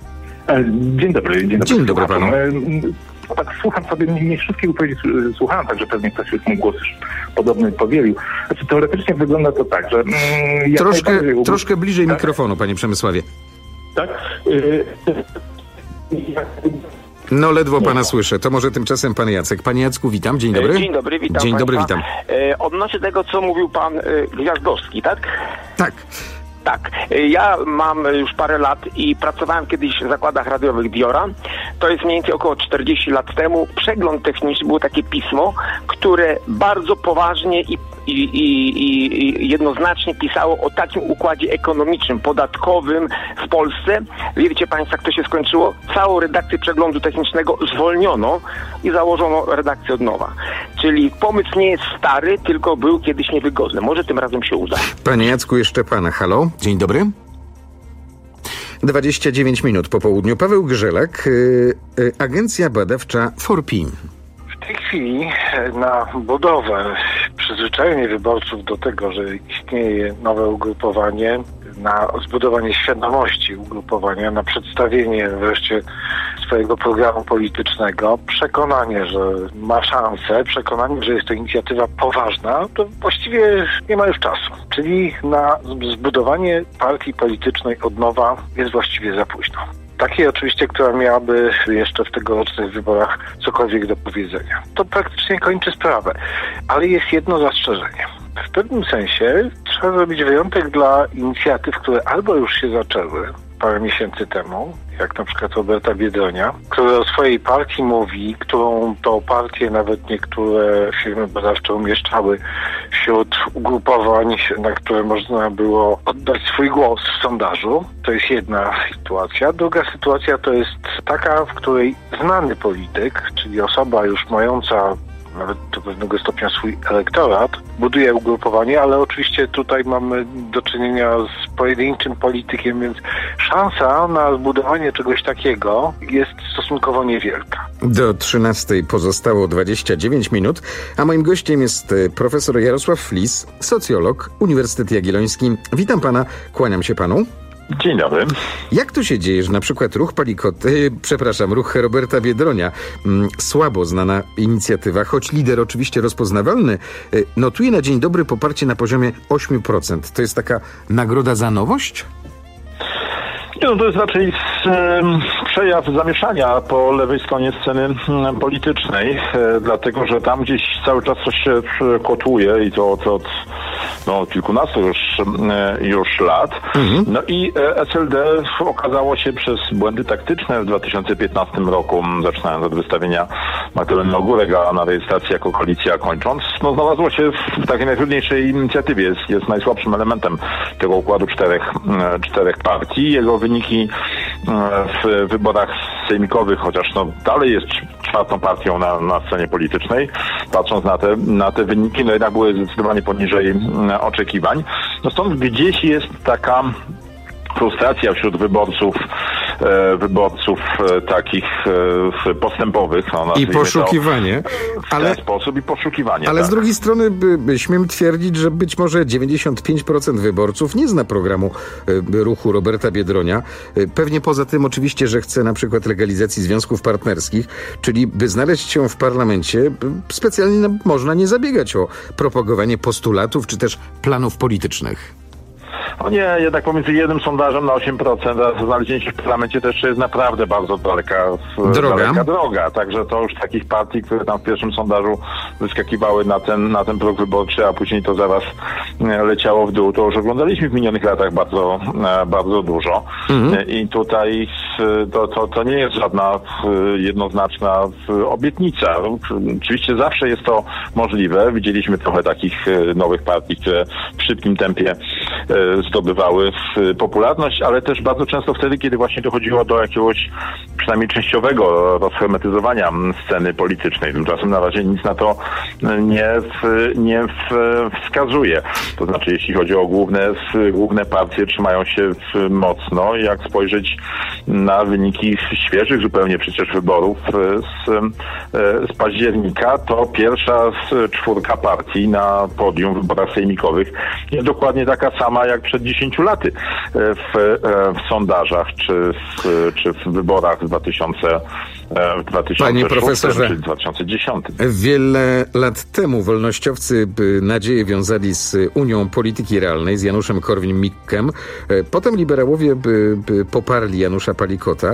S25: Dzień dobry. Dzień dobry,
S2: dzień dobry panu.
S25: Tak słucham sobie, nie, nie wszystkie wypowiedzi słuchałem, także pewnie ktoś już mój głos już podobny powielił. Znaczy, teoretycznie wygląda to tak, że... Mm,
S2: troszkę,
S25: najbardziej...
S2: troszkę bliżej
S25: tak?
S2: mikrofonu, panie Przemysławie.
S25: Tak? Y-
S2: No ledwo pana słyszę. To może tymczasem pan Jacek. Panie Jacku, witam. Dzień dobry.
S26: Dzień dobry, witam
S2: Dzień dobry,
S26: państwa.
S2: witam.
S26: E, odnośnie tego, co mówił pan e, Gwiazdowski, tak?
S2: Tak.
S26: Tak. E, ja mam już parę lat i pracowałem kiedyś w zakładach radiowych Diora. To jest mniej więcej około czterdzieści lat temu. Przegląd techniczny, było takie pismo, które bardzo poważnie i I, i, i jednoznacznie pisało o takim układzie ekonomicznym, podatkowym w Polsce. Wiecie państwo, jak to się skończyło? Całą redakcję przeglądu technicznego zwolniono i założono redakcję od nowa. Czyli pomysł nie jest stary, tylko był kiedyś niewygodny. Może tym razem się uda.
S2: Panie Jacku, jeszcze pana. Halo? Dzień dobry. dwadzieścia dziewięć minut po południu. Paweł Grzelak, yy, yy, agencja badawcza four P.
S7: W tej chwili na budowę, przyzwyczajenie wyborców do tego, że istnieje nowe ugrupowanie, na zbudowanie świadomości ugrupowania, na przedstawienie wreszcie swojego programu politycznego, przekonanie, że ma szansę, przekonanie, że jest to inicjatywa poważna, to właściwie nie ma już czasu. Czyli na zbudowanie partii politycznej od nowa jest właściwie za późno. Takiej oczywiście, która miałaby jeszcze w tegorocznych wyborach cokolwiek do powiedzenia. To praktycznie kończy sprawę. Ale jest jedno zastrzeżenie. W pewnym sensie trzeba zrobić wyjątek dla inicjatyw, które albo już się zaczęły parę miesięcy temu, jak na przykład Roberta Biedronia, który o swojej partii mówi, którą to partię nawet niektóre firmy badawcze umieszczały wśród ugrupowań, na które można było oddać swój głos w sondażu. To jest jedna sytuacja. Druga sytuacja to jest taka, w której znany polityk, czyli osoba już mająca nawet do pewnego stopnia swój elektorat, buduje ugrupowanie, ale oczywiście tutaj mamy do czynienia z pojedynczym politykiem, więc szansa na zbudowanie czegoś takiego jest stosunkowo niewielka.
S2: Do trzynastej pozostało dwadzieścia dziewięć minut, a moim gościem jest profesor Jarosław Flis, socjolog, Uniwersytet Jagielloński. Witam pana, kłaniam się panu.
S10: Dzień dobry.
S2: Jak to się dzieje, że na przykład ruch Palikoty, przepraszam, ruch Roberta Biedronia, m, słabo znana inicjatywa, choć lider oczywiście rozpoznawalny, notuje na dzień dobry poparcie na poziomie osiem procent. To jest taka nagroda za nowość?
S10: No, to jest raczej um, przejaw zamieszania po lewej stronie sceny um, politycznej, e, dlatego że tam gdzieś cały czas coś się kotłuje i to, to od no, kilkunastu już, e, już lat. Mhm. No i e, S L D okazało się przez błędy taktyczne w dwa tysiące piętnastym roku, zaczynając od wystawienia Magdaleny Ogórek, a na rejestracji jako koalicja kończąc, no, znalazło się w, w takiej najtrudniejszej inicjatywie. Jest, jest najsłabszym elementem tego układu czterech, e, czterech partii. Jego wyniki w wyborach sejmikowych, chociaż no dalej jest czwartą partią na, na scenie politycznej, patrząc na te, na te wyniki, no jednak były zdecydowanie poniżej oczekiwań. No stąd gdzieś jest taka frustracja wśród wyborców, e, wyborców e, takich e, postępowych. No,
S2: I poszukiwanie.
S10: W ten ale, sposób i poszukiwanie.
S2: Ale
S10: tak.
S2: z drugiej strony by, by śmiem twierdzić, że być może dziewięćdziesiąt pięć procent wyborców nie zna programu e, ruchu Roberta Biedronia. E, pewnie poza tym oczywiście, że chce na przykład legalizacji związków partnerskich, czyli by znaleźć się w parlamencie, specjalnie no, można nie zabiegać o propagowanie postulatów czy też planów politycznych.
S10: No nie, jednak pomiędzy jednym sondażem na osiem procent, a znalezienie się w parlamencie też jest naprawdę bardzo daleka
S2: droga.
S10: daleka droga. Także to już takich partii, które tam w pierwszym sondażu wyskakiwały na ten, na ten próg wyborczy, a później to zaraz leciało w dół, to już oglądaliśmy w minionych latach bardzo, bardzo dużo. Mhm. I tutaj to, to, to nie jest żadna jednoznaczna obietnica. Oczywiście zawsze jest to możliwe. Widzieliśmy trochę takich nowych partii, które w szybkim tempie zdobywały popularność, ale też bardzo często wtedy, kiedy właśnie dochodziło do jakiegoś przynajmniej częściowego rozhermetyzowania sceny politycznej. Tymczasem na razie nic na to nie, nie wskazuje. To znaczy, jeśli chodzi o główne, główne partie, trzymają się mocno. Jak spojrzeć na wyniki świeżych zupełnie przecież wyborów z, z października, to pierwsza z czwórka partii na podium w wyborach sejmikowych jest dokładnie taka sama jak przed dziesięciu laty w, w sondażach czy w, czy w wyborach w dwa tysiące szóstym czy dwa tysiące dziesiątym.
S2: Wiele lat temu wolnościowcy nadzieję wiązali z Unią Polityki Realnej, z Januszem Korwin-Mikkem. Potem liberałowie poparli Janusza Palikota.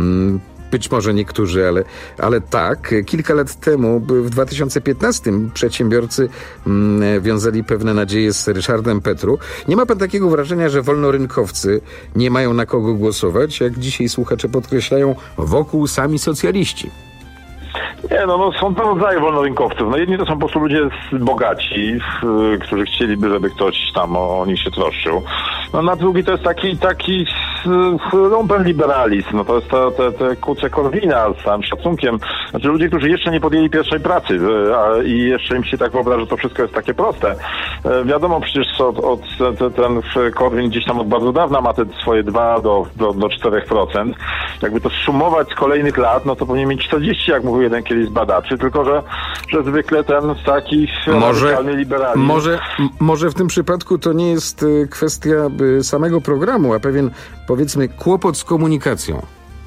S2: Być może niektórzy, ale, ale tak. Kilka lat temu, w dwa tysiące piętnastym, przedsiębiorcy mm, wiązali pewne nadzieje z Ryszardem Petru. Nie ma pan takiego wrażenia, że wolnorynkowcy nie mają na kogo głosować, jak dzisiaj słuchacze podkreślają, wokół sami socjaliści?
S10: Nie, no, no są dwa rodzaje wolnorynkowców. No jedni to są po prostu ludzie bogaci, którzy chcieliby, żeby ktoś tam o, o nich się troszczył. No na drugi to jest taki taki lumpen liberalizm, no to jest to, te, te kuce Korwina z całym szacunkiem. Znaczy ludzie, którzy jeszcze nie podjęli pierwszej pracy a, i jeszcze im się tak wyobraża, że to wszystko jest takie proste. E, wiadomo przecież od, od te, ten Korwin gdzieś tam od bardzo dawna ma te swoje dwa do, do, do czterech procent. Jakby to sumować z kolejnych lat, no to powinien mieć czterdzieści, jak mówił jeden kiedyś z badaczy, tylko że, że zwykle ten taki
S2: może,
S10: liberalizm.
S2: Może, może w tym przypadku to nie jest kwestia samego programu, a pewien, powiedzmy, kłopot z komunikacją.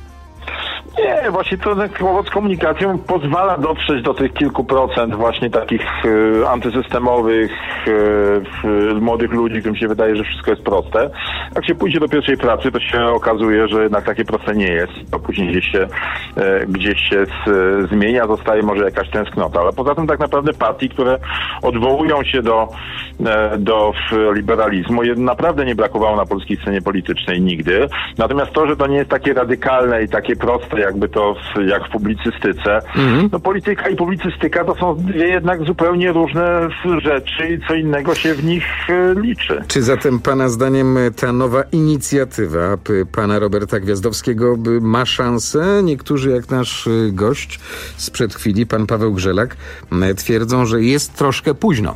S10: Nie, właśnie to ten kłopot z komunikacją pozwala dotrzeć do tych kilku procent właśnie takich e, antysystemowych, e, młodych ludzi, którym się wydaje, że wszystko jest proste. Jak się pójdzie do pierwszej pracy, to się okazuje, że jednak takie proste nie jest. To później gdzieś się, e, gdzieś się z, zmienia, zostaje może jakaś tęsknota. Ale poza tym tak naprawdę partii, które odwołują się do, e, do liberalizmu, naprawdę nie brakowało na polskiej scenie politycznej nigdy. Natomiast to, że to nie jest takie radykalne i takie proste, jakby to w, jak w publicystyce. Mhm. No polityka i publicystyka to są dwie jednak zupełnie różne rzeczy i co innego się w nich e, liczy.
S2: Czy zatem pana zdaniem ta nowa inicjatywa p- pana Roberta Gwiazdowskiego ma szansę? Niektórzy, jak nasz gość sprzed chwili, pan Paweł Grzelak, twierdzą, że jest troszkę późno.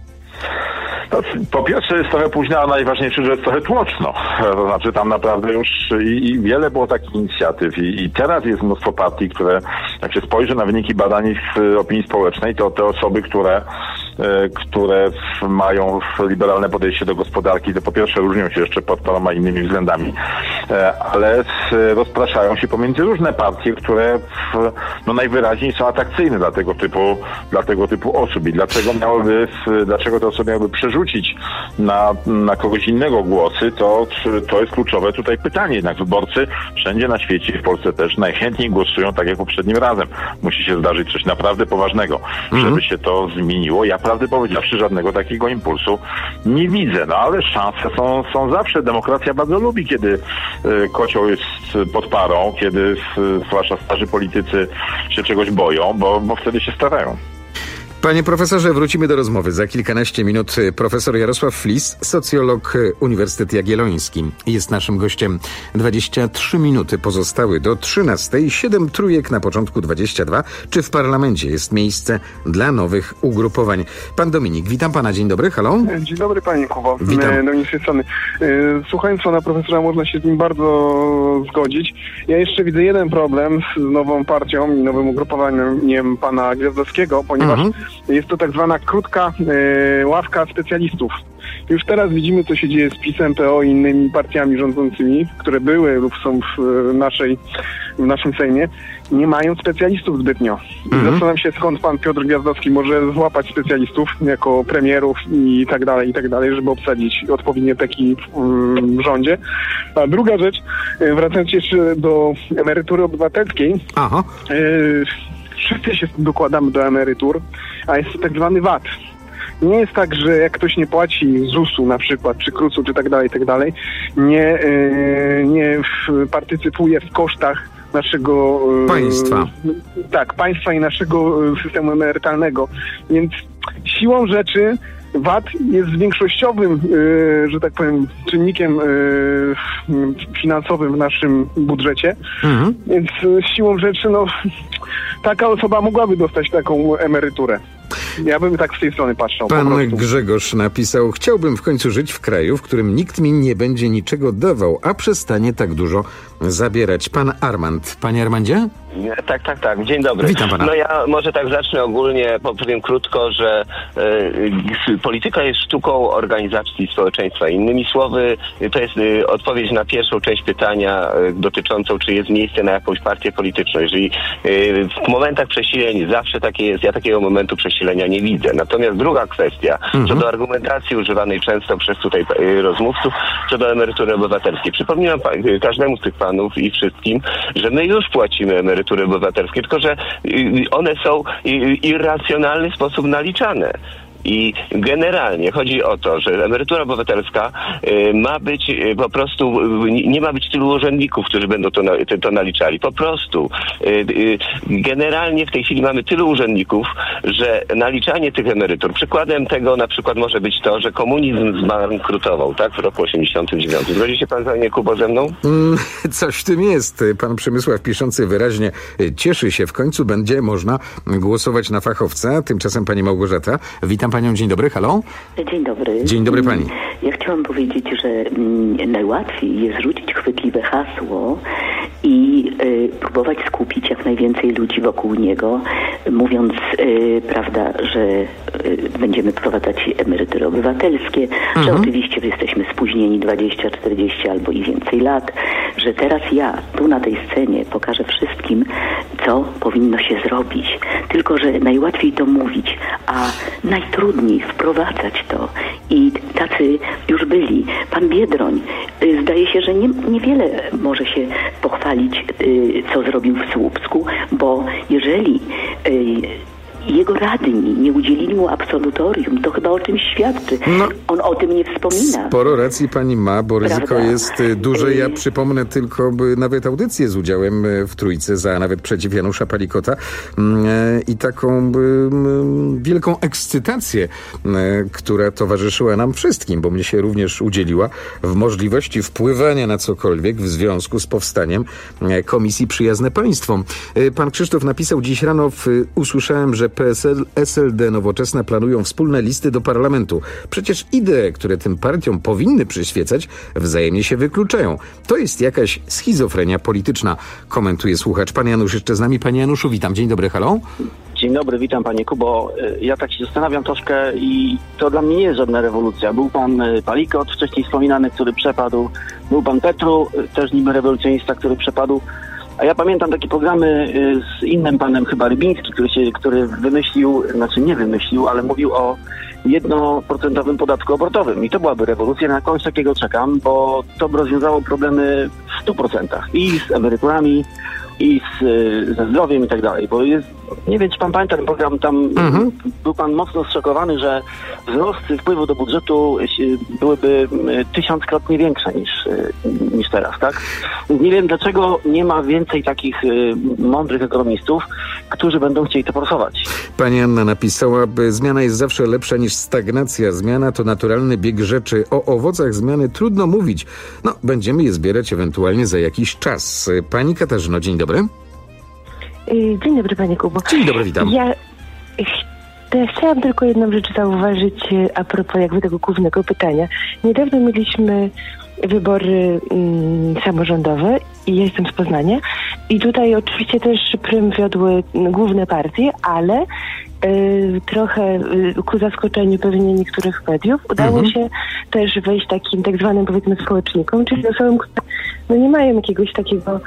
S10: No, po pierwsze jest trochę późno, a najważniejsze, że jest trochę tłoczno. To znaczy tam naprawdę już i, i wiele było takich inicjatyw i, i teraz jest mnóstwo partii, które, jak się spojrzy na wyniki badań w opinii społecznej, to te osoby, które, e, które mają liberalne podejście do gospodarki, to po pierwsze różnią się jeszcze pod paroma innymi względami, e, ale z, rozpraszają się pomiędzy różne partie, które w, no najwyraźniej są atrakcyjne dla tego typu, dla tego typu osób. I dlaczego miałyby, dlaczego te osoby miałyby przerzucić na, na kogoś innego głosy, to, to jest kluczowe tutaj pytanie. Jednak wyborcy wszędzie na świecie, w Polsce też, najchętniej głosują tak jak poprzednim razem. Musi się zdarzyć coś naprawdę poważnego, mhm. żeby się to zmieniło. Ja prawdę powiedziawszy żadnego takiego impulsu nie widzę. No ale szanse są, są zawsze. Demokracja bardzo lubi, kiedy y, kocioł jest pod parą, kiedy y, zwłaszcza starzy politycy się czegoś boją, bo, bo wtedy się starają.
S2: Panie profesorze, wrócimy do rozmowy za kilkanaście minut. Profesor Jarosław Flis, socjolog Uniwersytet Jagielloński, jest naszym gościem. dwadzieścia trzy minuty pozostały do trzynastej, siedem trójek na początku dwadzieścia dwa. Czy w parlamencie jest miejsce dla nowych ugrupowań? Pan Dominik, witam pana, dzień dobry, halo?
S4: Dzień dobry panie Kubo.
S2: Witam.
S4: Dominik z tej strony. Słuchając pana profesora, można się z nim bardzo zgodzić. Ja jeszcze widzę jeden problem z nową partią i nowym ugrupowaniem pana Gwiazdowskiego, ponieważ mhm. jest to tak zwana krótka e, ławka specjalistów. Już teraz widzimy, co się dzieje z PiS-em, P O i innymi partiami rządzącymi, które były lub są w naszej, w naszym Sejmie, nie mają specjalistów zbytnio. Mhm. Zastanawiam się, skąd pan Piotr Gwiazdowski może złapać specjalistów jako premierów i tak dalej, i tak dalej, żeby obsadzić odpowiednie teki w, w rządzie. A druga rzecz, wracając jeszcze do emerytury obywatelskiej,
S2: Aha.
S4: Y, wszyscy się dokładamy do emerytur, a jest to tak zwany V A T. Nie jest tak, że jak ktoś nie płaci zusu na przykład, czy krucu, czy tak dalej, tak dalej, nie, yy, nie w, partycypuje w kosztach naszego... Yy,
S2: państwa.
S4: Tak, państwa i naszego systemu emerytalnego. Więc siłą rzeczy V A T jest większościowym, yy, że tak powiem, czynnikiem yy, finansowym w naszym budżecie. Mhm. Więc yy, siłą rzeczy, no, taka osoba mogłaby dostać taką emeryturę. Ja bym tak z tej strony patrzył.
S2: Pan Grzegorz napisał: chciałbym w końcu żyć w kraju, w którym nikt mi nie będzie niczego dawał, a przestanie tak dużo zabierać. Pan Armand. Panie Armandzie?
S11: Tak, tak, tak. Dzień dobry.
S2: Witam pana.
S11: No ja może tak zacznę ogólnie, powiem krótko, że y, polityka jest sztuką organizacji społeczeństwa. Innymi słowy, to jest y, odpowiedź na pierwszą część pytania y, dotyczącą, czy jest miejsce na jakąś partię polityczną. Jeżeli y, w momentach przesileń zawsze takie jest, ja takiego momentu przesilenia nie widzę. Natomiast druga kwestia, mhm. co do argumentacji używanej często przez tutaj y, rozmówców, co do emerytury obywatelskiej. Przypominam pa, y, każdemu z tych panów i wszystkim, że my już płacimy emerytury obywatelskie, tylko że one są w irracjonalny sposób naliczane. I generalnie chodzi o to, że emerytura obywatelska y, ma być y, po prostu, y, nie ma być tylu urzędników, którzy będą to, na, to naliczali. Po prostu y, y, generalnie w tej chwili mamy tylu urzędników, że naliczanie tych emerytur, przykładem tego na przykład może być to, że komunizm zbankrutował, tak, w roku osiemdziesiątym dziewiątym. Zgodzi się pan, panie Kubo, ze mną?
S2: Mm, coś w tym jest. Pan Przemysław piszący wyraźnie cieszy się. W końcu będzie można głosować na fachowca. Tymczasem pani Małgorzata. Witam panią. Dzień dobry. Halo?
S12: Dzień dobry.
S2: Dzień dobry pani.
S12: Ja chciałam powiedzieć, że mm, najłatwiej jest rzucić chwytliwe hasło i y, próbować skupić jak najwięcej ludzi wokół niego, mówiąc, y, prawda, że y, będziemy wprowadzać emerytury obywatelskie, mhm. że oczywiście jesteśmy spóźnieni dwadzieścia, czterdzieści albo i więcej lat, że teraz ja tu na tej scenie pokażę wszystkim, co powinno się zrobić. Tylko że najłatwiej to mówić, a najtrudniej wprowadzać to. I tacy już byli. Pan Biedroń, y, zdaje się, że nie, niewiele może się pochwalić, y, co zrobił w Słupsku, bo jeżeli y, jego radni nie udzielili mu absolutorium, to chyba o czymś świadczy. No, on o tym nie wspomina.
S2: Sporo racji pani ma, bo ryzyko
S12: Prawda?
S2: jest duże. Ja przypomnę tylko by nawet audycję z udziałem w Trójce za nawet przeciw Janusza Palikota i taką wielką ekscytację, która towarzyszyła nam wszystkim, bo mnie się również udzieliła w możliwości wpływania na cokolwiek w związku z powstaniem Komisji Przyjazne Państwom. Pan Krzysztof napisał dziś rano, w, usłyszałem, że P S L, S L D, Nowoczesna planują wspólne listy do parlamentu. Przecież idee, które tym partiom powinny przyświecać, wzajemnie się wykluczają. To jest jakaś schizofrenia polityczna, komentuje słuchacz. Pan Janusz jeszcze z nami. Panie Januszu, witam. Dzień dobry, halo.
S13: Dzień dobry, witam panie Kubo. Ja tak się zastanawiam troszkę i to dla mnie nie jest żadna rewolucja. Był pan Palikot, wcześniej wspominany, który przepadł. Był pan Petru, też niby rewolucjonista, który przepadł. A ja pamiętam takie programy z innym panem, chyba Rybiński, który, się, który wymyślił, znaczy nie wymyślił, ale mówił o jednoprocentowym podatku obrotowym. I to byłaby rewolucja, na końcu takiego czekam, bo to by rozwiązało problemy w stu procentach. I z emeryturami, i z, ze zdrowiem i tak dalej. Bo jest, nie wiem, czy pan pamięta ten program, tam mhm. był pan mocno zszokowany, że wzrosty wpływu do budżetu byłyby tysiąckrotnie większe niż, niż teraz, tak? Nie wiem, dlaczego nie ma więcej takich mądrych ekonomistów, którzy będą chcieli to forsować.
S2: Pani Anna napisała, by zmiana jest zawsze lepsza niż stagnacja. Zmiana to naturalny bieg rzeczy. O owocach zmiany trudno mówić. No, będziemy je zbierać ewentualnie za jakiś czas. Pani Katarzyno, dzień dobry.
S14: Dzień dobry, panie Kubo.
S2: Dzień dobry, witam.
S14: Ja, to ja chciałam tylko jedną rzecz zauważyć a propos jakby tego głównego pytania. Niedawno mieliśmy wybory mm, samorządowe i ja jestem z Poznania i tutaj oczywiście też prym wiodły główne partie, ale y, trochę y, ku zaskoczeniu pewnie niektórych mediów udało mhm. się też wejść takim tak zwanym, powiedzmy, społecznikom, czyli osobom, które no, nie mają jakiegoś takiego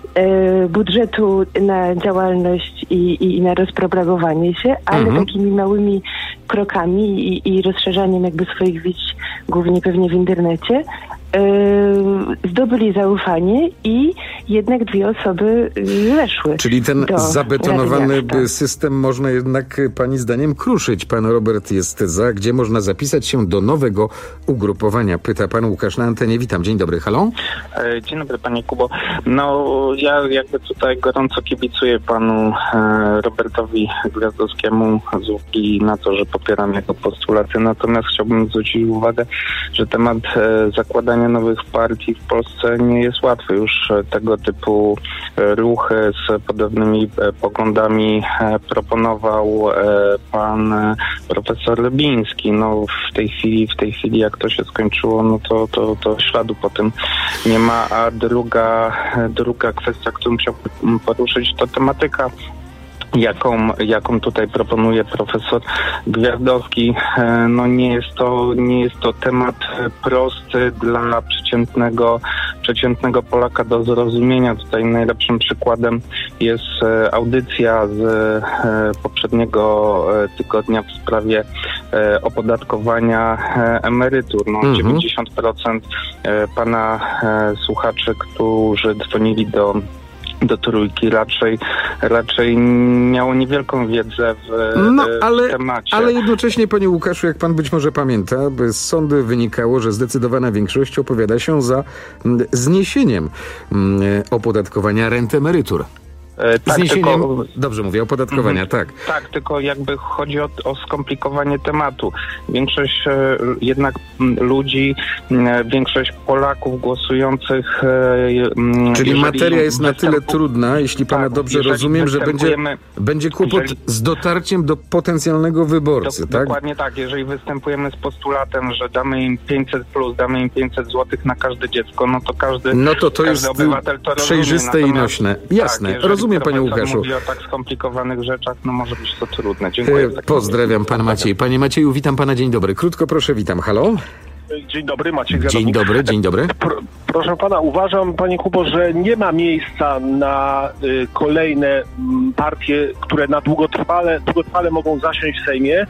S14: budżetu na działalność i, i, i na rozpropagowanie się, ale mhm. takimi małymi krokami i, i rozszerzaniem jakby swoich wić, głównie pewnie w internecie, yy, zdobyli zaufanie i jednak dwie osoby weszły.
S2: Czyli ten zabetonowany system można jednak pani zdaniem kruszyć. Pan Robert jest za. Gdzie można zapisać się do nowego ugrupowania? Pyta pan Łukasz na antenie. Witam. Dzień dobry. Halo?
S15: Dzień dobry, panie Kubo. No, ja jakby tutaj gorąco kibicuję panu e, Robertowi Gwiazdowskiemu z uwagi na to, że popieram jego postulaty. Natomiast chciałbym zwrócić uwagę, że temat e, zakładania nowych partii w Polsce nie jest łatwy. Już e, tego typu e, ruchy z podobnymi e, poglądami e, proponował e, pan e, profesor Rybiński. No, w tej chwili, w tej chwili jak to się skończyło, no to, to, to śladu po tym nie ma. A druga, druga kwestia, którą chciałbym poruszyć, to tematyka, jaką, jaką tutaj proponuje profesor Gwiazdowski. No nie jest to, nie jest to temat prosty dla przeciętnego, przeciętnego Polaka do zrozumienia. Tutaj najlepszym przykładem jest audycja z poprzedniego tygodnia w sprawie opodatkowania emerytur. No, mhm. dziewięćdziesiąt procent pana słuchaczy, którzy dzwonili do do trójki raczej, raczej miało niewielką wiedzę w,
S2: no,
S15: w
S2: ale,
S15: temacie.
S2: Ale jednocześnie, panie Łukaszu, jak pan być może pamięta, z sądu wynikało, że zdecydowana większość opowiada się za zniesieniem opodatkowania rent emerytur.
S15: E, tak,
S2: Zniesieniem,
S15: tylko,
S2: dobrze mówię, opodatkowania,
S15: mhm,
S2: tak.
S15: Tak, tylko jakby chodzi o, o skomplikowanie tematu. Większość e, jednak m, ludzi, m, większość Polaków głosujących... E, m,
S2: Czyli materia jest na tyle trudna, jeśli pana tak, dobrze rozumiem, że będzie, będzie kłopot jeżeli, z dotarciem do potencjalnego wyborcy, do, tak?
S15: Dokładnie tak. Jeżeli występujemy z postulatem, że damy im pięćset plus, damy im pięćset złotych na każde dziecko, no to każdy,
S2: no to, to
S15: każdy
S2: jest
S15: obywatel to
S2: przejrzyste
S15: rozumie.
S2: i nośne. Jasne,
S15: tak,
S2: rozumiem, panie Łukaszu.
S15: Mówi o tak skomplikowanych rzeczach, no może być to trudne. Dziękuję.
S2: Pozdrawiam, pan Maciej. Panie Macieju, witam pana, dzień dobry. Krótko proszę, witam. Halo?
S3: Dzień dobry, Maciej
S2: Dzień
S3: Gadownik.
S2: dobry, dzień dobry.
S3: Pro, proszę pana, uważam, panie Kubo, że nie ma miejsca na y, kolejne y, partie, które na długotrwale, długotrwale mogą zasiąść w Sejmie.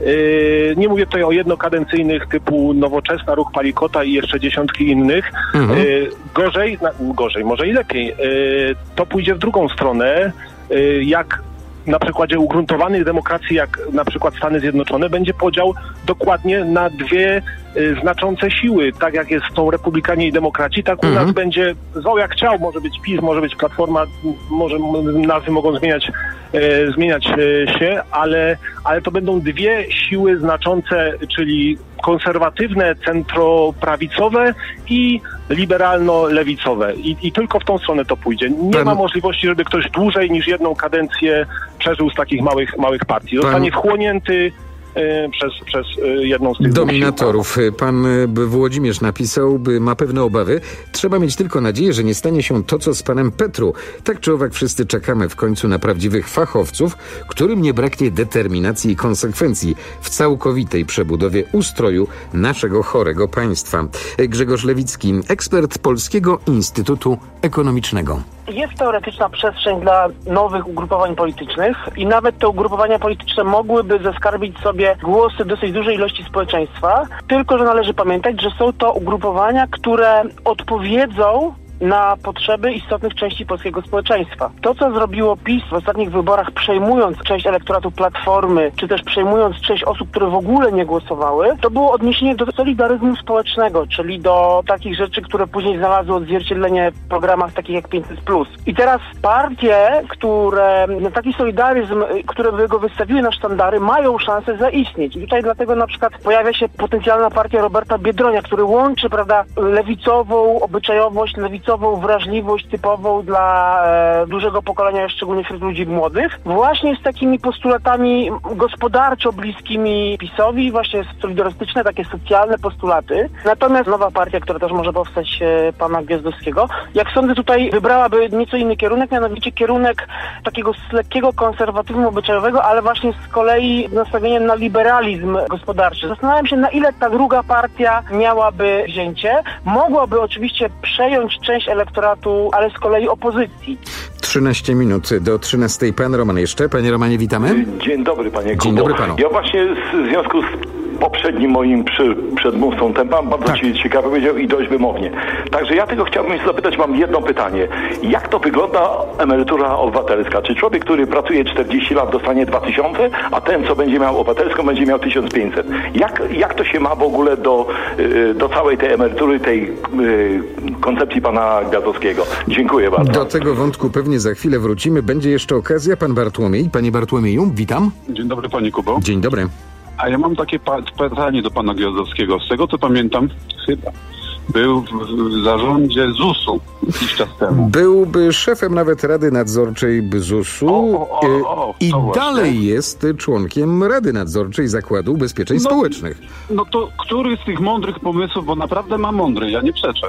S3: Yy, nie mówię tutaj o jednokadencyjnych typu Nowoczesna, Ruch Palikota i jeszcze dziesiątki innych. Mhm. Yy, gorzej, na, gorzej, może i lepiej. Yy, to pójdzie w drugą stronę, yy, jak na przykładzie ugruntowanych demokracji, jak na przykład Stany Zjednoczone, będzie podział dokładnie na dwie y, znaczące siły. Tak jak jest są republikanie i demokraci, tak u mhm. nas będzie, zwał jak chciał, może być PiS, może być Platforma, może nazwy mogą zmieniać, y, zmieniać y, się, ale, ale to będą dwie siły znaczące, czyli konserwatywne, centroprawicowe i liberalno-lewicowe. I, I tylko w tą stronę to pójdzie. Nie Pan... ma możliwości, żeby ktoś dłużej niż jedną kadencję przeżył z takich małych, małych partii. Zostanie Pan... wchłonięty e, przez, przez e, jedną z tych
S2: dominatorów. Pan Włodzimierz napisał, by ma pewne obawy. Trzeba mieć tylko nadzieję, że nie stanie się to, co z panem Petru. Tak czy owak wszyscy czekamy w końcu na prawdziwych fachowców, którym nie braknie determinacji i konsekwencji w całkowitej przebudowie ustroju naszego chorego państwa. Grzegorz Lewicki, ekspert Polskiego Instytutu Ekonomicznego.
S16: Jest teoretyczna przestrzeń dla nowych ugrupowań politycznych i nawet te ugrupowania polityczne mogłyby zaskarbić sobie głosy dosyć dużej ilości społeczeństwa, tylko że należy pamiętać, że są to ugrupowania, które odpowiedzą na potrzeby istotnych części polskiego społeczeństwa. To, co zrobiło PiS w ostatnich wyborach, przejmując część elektoratu Platformy, czy też przejmując część osób, które w ogóle nie głosowały, to było odniesienie do solidaryzmu społecznego, czyli do takich rzeczy, które później znalazły odzwierciedlenie w programach takich jak pięćset plus. I teraz partie, które na taki solidaryzm, które by go wystawiły na sztandary, mają szansę zaistnieć. I tutaj dlatego na przykład pojawia się potencjalna partia Roberta Biedronia, który łączy, prawda, lewicową obyczajowość, lewicową wrażliwość typową dla e, dużego pokolenia, szczególnie wśród ludzi młodych, właśnie z takimi postulatami gospodarczo bliskimi PiS-owi, właśnie solidarystyczne, takie socjalne postulaty. Natomiast nowa partia, która też może powstać e, pana Gwiazdowskiego, jak sądzę, tutaj wybrałaby nieco inny kierunek, mianowicie kierunek takiego lekkiego konserwatywizmu obyczajowego, ale właśnie z kolei nastawieniem na liberalizm gospodarczy. Zastanawiam się, na ile ta druga partia miałaby wzięcie. Mogłaby oczywiście przejąć część elektoratu, ale z kolei opozycji.
S2: trzynaście minut do trzynastej. Pan Roman jeszcze. Panie Romanie, witamy.
S17: Dzień dobry, panie Kubo.
S2: Dzień dobry panu.
S17: Ja właśnie w związku z poprzednim moim przy, przedmówcą, ten pan bardzo tak. ciekawie powiedział i dość wymownie. Także ja tego chciałbym zapytać, mam jedno pytanie. Jak to wygląda emerytura obywatelska? Czy człowiek, który pracuje czterdzieści lat, dostanie dwa tysiące, a ten, co będzie miał obywatelską, będzie miał tysiąc pięćset? Jak, jak to się ma w ogóle do, do całej tej emerytury, tej koncepcji pana Gwiazdowskiego? Dziękuję bardzo.
S2: Do tego wątku pewnie za chwilę wrócimy. Będzie jeszcze okazja. Pan Bartłomiej. Panie Bartłomieju, witam.
S18: Dzień dobry, panie Kubo.
S2: Dzień dobry.
S18: A ja mam takie pa- pytanie do pana Gwiazdowskiego. Z tego, co pamiętam, chyba był w zarządzie zusu jakiś czas temu.
S2: Byłby szefem nawet Rady Nadzorczej zusu
S18: o, o, o, o,
S2: i
S18: właśnie.
S2: dalej jest członkiem Rady Nadzorczej Zakładu Ubezpieczeń
S18: no,
S2: Społecznych.
S18: No to który z tych mądrych pomysłów, bo naprawdę ma mądry, ja nie przeczę,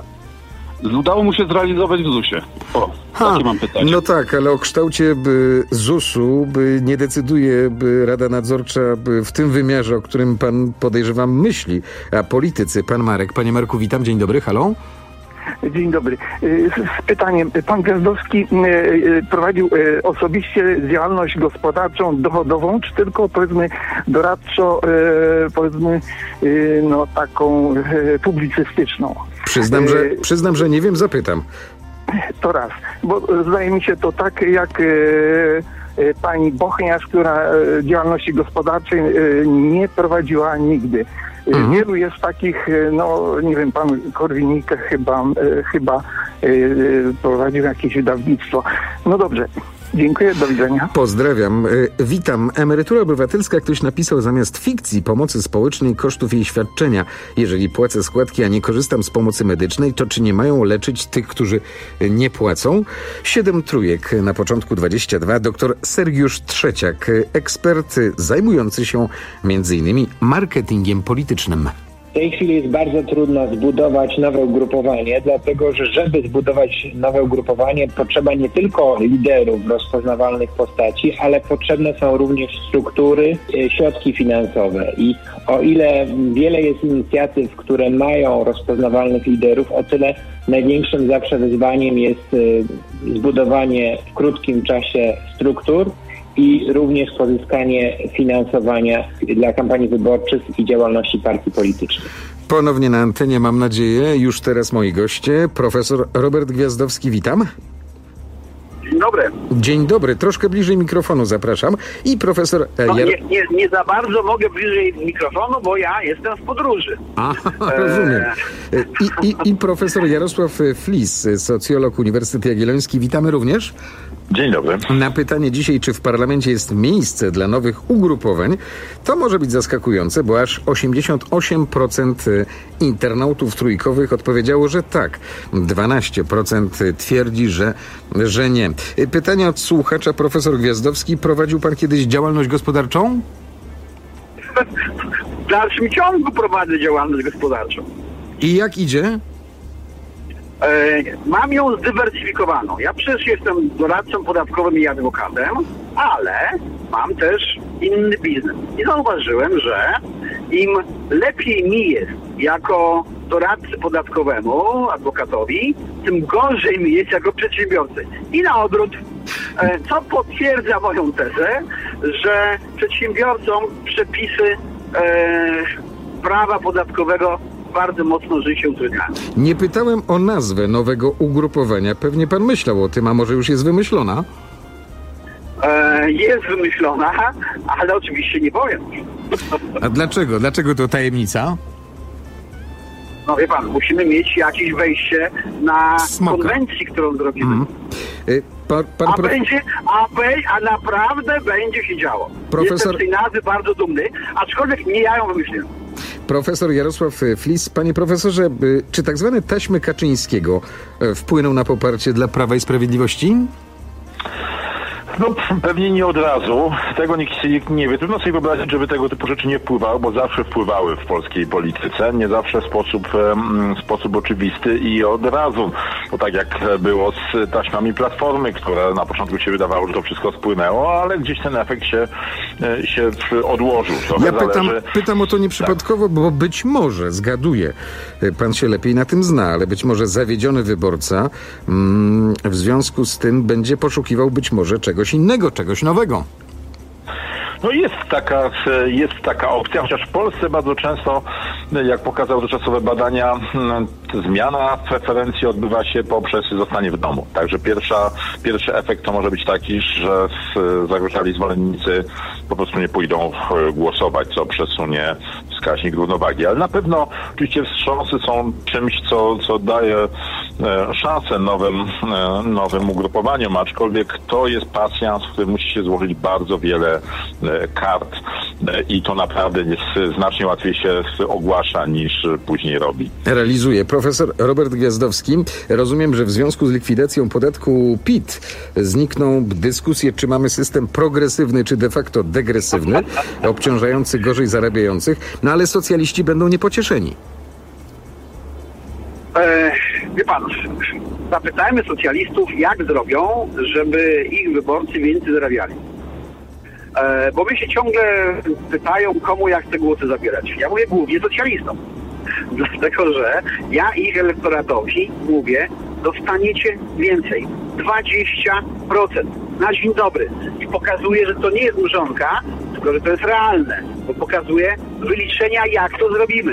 S18: udało mu się zrealizować w zusie? O, ha, takie mam pytanie.
S2: No tak, ale o kształcie by zusu by nie decyduje by Rada Nadzorcza by w tym wymiarze, o którym pan, podejrzewam, myśli, a politycy. Pan Marek. Panie Marku, witam. Dzień dobry. Halo?
S19: Dzień dobry. Z pytaniem. Pan Gwiazdowski prowadził osobiście działalność gospodarczą, dochodową, czy tylko, powiedzmy, doradczo, powiedzmy, no taką publicystyczną?
S2: Przyznam, że, przyznam, że nie wiem, zapytam.
S19: To raz, bo zdaje mi się to tak jak e, e, pani Bochniarz, która e, działalności gospodarczej e, nie prowadziła nigdy. E, mhm. Wielu jest takich, e, no nie wiem, pan Korwin-Mikke chyba, e, chyba e, prowadził jakieś wydawnictwo. No dobrze. Dziękuję, do widzenia.
S2: Pozdrawiam. Witam. Emerytura obywatelska, ktoś napisał zamiast fikcji pomocy społecznej kosztów jej świadczenia. Jeżeli płacę składki, a nie korzystam z pomocy medycznej, to czy nie mają leczyć tych, którzy nie płacą? Siedem trójek na początku dwadzieścia dwa. Doktor Sergiusz Trzeciak, ekspert zajmujący się między innymi marketingiem politycznym.
S1: W tej chwili jest bardzo trudno zbudować nowe ugrupowanie, dlatego że żeby zbudować nowe ugrupowanie, potrzeba nie tylko liderów, rozpoznawalnych postaci, ale potrzebne są również struktury, środki finansowe. I o ile wiele jest inicjatyw, które mają rozpoznawalnych liderów, o tyle największym zawsze wyzwaniem jest zbudowanie w krótkim czasie struktur i również pozyskanie finansowania dla kampanii wyborczych i działalności partii politycznych.
S2: Ponownie na antenie, mam nadzieję, już teraz moi goście. Profesor Robert Gwiazdowski, witam.
S6: Dzień dobry.
S2: Dzień dobry, troszkę bliżej mikrofonu zapraszam. I profesor...
S6: No, nie, nie, nie za bardzo mogę bliżej mikrofonu, bo ja jestem w podróży.
S2: A, rozumiem. I, i, I profesor Jarosław Flis, socjolog Uniwersytet Jagielloński, witamy również.
S10: Dzień dobry.
S2: Na pytanie dzisiaj, czy w parlamencie jest miejsce dla nowych ugrupowań, to może być zaskakujące, bo aż osiemdziesiąt osiem procent internautów trójkowych odpowiedziało, że tak. dwanaście procent twierdzi, że, że nie. Pytanie od słuchacza. Profesor Gwiazdowski, prowadził pan kiedyś działalność gospodarczą?
S6: W dalszym ciągu prowadzę działalność gospodarczą.
S2: I jak idzie?
S6: E, mam ją zdywersyfikowaną. Ja przecież jestem doradcą podatkowym i adwokatem, ale mam też inny biznes. I zauważyłem, że im lepiej mi jest jako doradcy podatkowemu, adwokatowi, tym gorzej mi jest jako przedsiębiorcy. I na odwrót, e, co potwierdza moją tezę, że przedsiębiorcom przepisy e, prawa podatkowego bardzo mocno życie utrudniają.
S2: Nie pytałem o nazwę nowego ugrupowania. Pewnie pan myślał o tym, a może już jest wymyślona?
S6: E, jest wymyślona, ale oczywiście nie powiem.
S2: A dlaczego? Dlaczego to tajemnica?
S6: No wie pan, musimy mieć jakieś wejście na Smoka. konwencji, którą zrobimy. Mm.
S2: Y, pan, pan
S6: a,
S2: prof...
S6: będzie, a, be, a naprawdę będzie się działo.
S2: Profesor...
S6: Jestem z tej nazwy bardzo dumny, aczkolwiek nie ja ją wymyśliłem.
S2: Profesor Jarosław Flis. Panie profesorze, czy tak zwane taśmy Kaczyńskiego wpłyną na poparcie dla Prawa i Sprawiedliwości?
S10: No pewnie nie od razu. Tego nikt, nikt nie wie. Trudno sobie wyobrazić, żeby tego typu rzeczy nie wpływały, bo zawsze wpływały w polskiej polityce. Nie zawsze w sposób, w sposób oczywisty i od razu. Bo tak jak było z taśmami Platformy, które na początku się wydawało, że to wszystko spłynęło, ale gdzieś ten efekt się, się odłożył. Trochę
S2: ja pytam,
S10: zależy...
S2: pytam o to nieprzypadkowo, tak. Bo być może, zgaduję, pan się lepiej na tym zna, ale być może zawiedziony wyborca mm, w związku z tym będzie poszukiwał być może czegoś innego, czegoś nowego.
S10: No jest taka, jest taka opcja, chociaż w Polsce bardzo często, jak pokazały dotychczasowe badania, zmiana preferencji odbywa się poprzez zostanie w domu. Także pierwsza, pierwszy efekt to może być taki, że zagrożali zwolennicy po prostu nie pójdą głosować, co przesunie wskaźnik równowagi. Ale na pewno oczywiście wstrząsy są czymś, co, co daje szansę nowym, nowym ugrupowaniom, aczkolwiek to jest pacjent, w którym musi się złożyć bardzo wiele kart i to naprawdę jest znacznie łatwiej się ogłasza niż później robi.
S2: Realizuje. Profesor Robert Gwiazdowski. Rozumiem, że w związku z likwidacją podatku P I T znikną dyskusje, czy mamy system progresywny, czy de facto degresywny, obciążający gorzej zarabiających, no ale socjaliści będą niepocieszeni.
S6: E, wie pan, zapytajmy socjalistów, jak zrobią, żeby ich wyborcy więcej zarabiali. E, bo my się ciągle pytają, komu ja chcę głosy zabierać. Ja mówię głównie socjalistom. Dlatego, że ja ich elektoratowi mówię, dostaniecie więcej. dwadzieścia procent. Na dzień dobry. I pokazuje, że to nie jest mrzonka, tylko że to jest realne. Bo pokazuje wyliczenia, jak to zrobimy.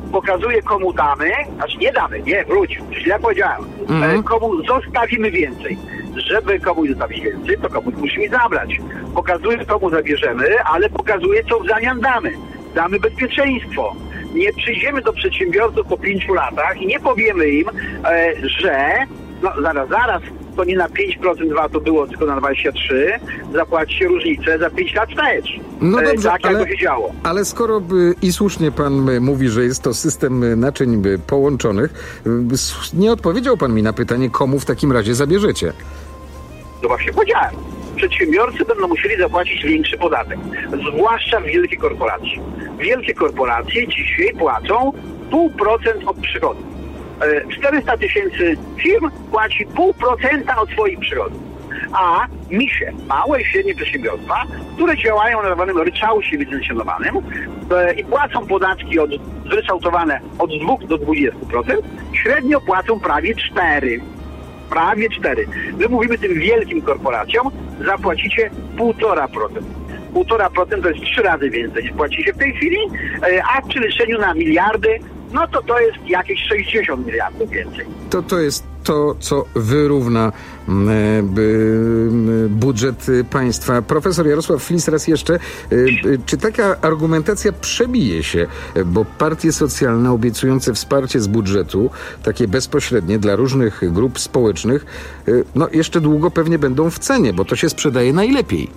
S6: pokazuje, komu damy, znaczy nie damy, nie, wróć, źle powiedziałem,
S5: Mhm.
S6: komu zostawimy więcej. Żeby komuś zostawić więcej, to komuś musimy zabrać. Pokazuje, komu zabierzemy, ale pokazuje, co w zamian damy. Damy bezpieczeństwo. Nie przyjdziemy do przedsiębiorców po pięciu latach i nie powiemy im, e, że no zaraz, zaraz, to nie na pięć procent V A T-u było, tylko na dwadzieścia trzy procent, zapłacicie różnicę za pięć lat wstecz.
S2: No
S6: E,
S2: dobrze,
S6: tak, jak
S2: ale,
S6: to się działo.
S2: ale skoro by, i słusznie pan y, mówi, że jest to system y, naczyń y, połączonych, y, s- nie odpowiedział pan mi na pytanie, komu w takim razie zabierzecie.
S6: No właśnie powiedziałem. Przedsiębiorcy będą musieli zapłacić większy podatek, zwłaszcza wielkie korporacje. Wielkie korporacje dzisiaj płacą pół procent od przychodu. E, czterysta tysięcy firm płaci pół procenta od swoich przychodów. A misie, małe i średnie przedsiębiorstwa, które działają na tak zwanym ryczałcie licencjonowanym e, i płacą podatki od, zryczałtowane od dwóch do dwudziestu procent, średnio płacą prawie cztery procent. Prawie cztery. My mówimy tym wielkim korporacjom, zapłacicie półtora procent. Półtora procent to jest trzy razy więcej niż płacicie w tej chwili, e, a w przeliczeniu na miliardy, no to to jest jakieś sześćdziesiąt miliardów więcej.
S2: To to jest to, co wyrówna mm, e, b, m, budżet y, państwa. Profesor Jarosław Flis, raz jeszcze, y, y, czy taka argumentacja przebije się, y, bo partie socjalne obiecujące wsparcie z budżetu, takie bezpośrednie dla różnych grup społecznych, y, no jeszcze długo pewnie będą w cenie, bo to się sprzedaje najlepiej.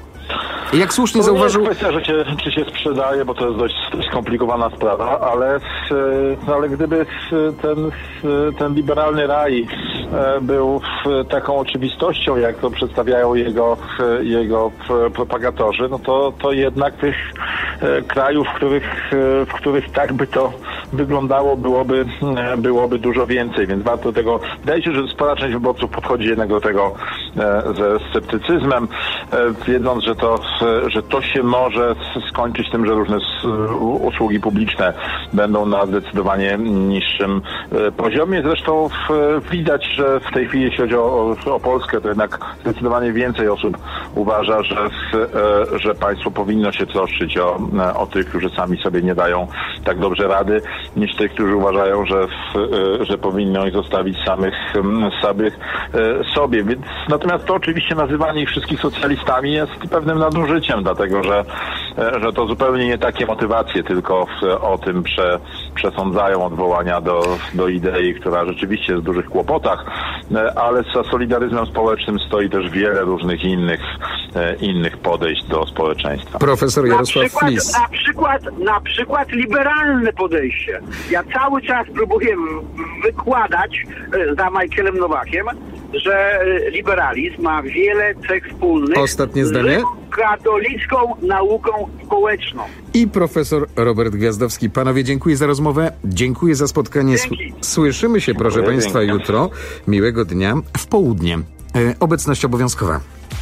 S2: I jak słusznie
S10: To
S2: zauważył...
S10: nie jest kwestia, że się, czy się sprzedaje, bo to jest dość, dość skomplikowana sprawa, ale, ale gdyby ten, ten liberalny raj był taką oczywistością, jak to przedstawiają jego, jego propagatorzy, no to, to jednak tych krajów, w których, w których tak by to wyglądało, byłoby, byłoby dużo więcej, więc warto tego... Wydaje się, że spora część wyborców podchodzi jednak do tego ze sceptycyzmem, wiedząc, że to że to się może skończyć tym, że różne usługi publiczne będą na zdecydowanie niższym poziomie. Zresztą widać, że w tej chwili, jeśli chodzi o, o Polskę, to jednak zdecydowanie więcej osób uważa, że, że państwo powinno się troszczyć o, o tych, którzy sami sobie nie dają tak dobrze rady, niż tych, którzy uważają, że, że powinno ich zostawić samych, samych sobie. Więc, natomiast to oczywiście nazywanie ich wszystkich socjalistami jest pewnym nadużyciem, dlatego że, że to zupełnie nie takie motywacje, tylko w, o tym prze, przesądzają odwołania do, do idei, która rzeczywiście jest w dużych kłopotach, ale za solidaryzmem społecznym stoi też wiele różnych innych, innych podejść do społeczeństwa.
S2: Profesor Jarosław
S6: na przykład,
S2: Flis.
S6: na przykład, na przykład liberalne podejście. Ja cały czas próbuję wykładać za Michaelem Nowakiem, że liberalizm ma wiele cech wspólnych
S2: Ostatnie zdanie?
S6: z katolicką nauką społeczną.
S2: I profesor Robert Gwiazdowski. Panowie, dziękuję za rozmowę, dziękuję za spotkanie.
S6: Dzięki.
S2: Słyszymy się, proszę
S10: Dziękuję,
S2: państwa,
S10: dziękuję.
S2: jutro. Miłego dnia w południe. E, obecność obowiązkowa.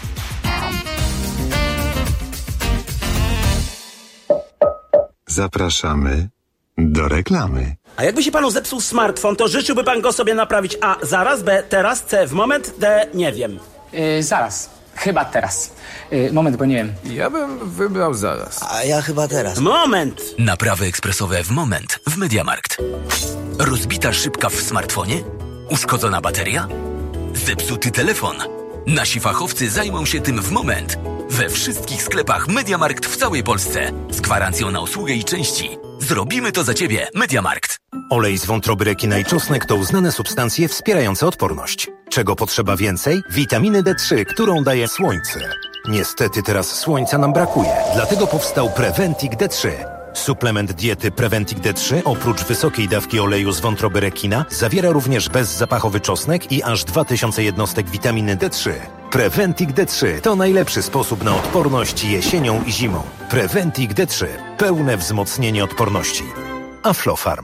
S8: Zapraszamy do reklamy.
S20: A jakby się panu zepsuł smartfon, to życzyłby pan go sobie naprawić A zaraz, B teraz, C w moment, D nie wiem.
S21: Yy, zaraz. Chyba teraz. Yy, moment, bo nie wiem.
S22: Ja bym wybrał zaraz.
S20: A ja chyba teraz. Moment!
S23: Naprawy ekspresowe w moment w MediaMarkt. Rozbita szybka w smartfonie? Uszkodzona bateria? Zepsuty telefon? Nasi fachowcy zajmą się tym w moment. We wszystkich sklepach MediaMarkt w całej Polsce. Z gwarancją na usługę i części. Zrobimy to za Ciebie, MediaMarkt.
S27: Olej z wątroby rekina i czosnek to uznane substancje wspierające odporność. Czego potrzeba więcej? Witaminy D trzy, którą daje słońce. Niestety teraz słońca nam brakuje, dlatego powstał Preventic D trzy. Suplement diety Preventic D trzy oprócz wysokiej dawki oleju z wątroby rekina zawiera również bezzapachowy czosnek i aż dwa tysiące jednostek witaminy D trzy. Preventic D trzy to najlepszy sposób na odporność jesienią i zimą. Preventic D trzy. Pełne wzmocnienie odporności. Aflofarm.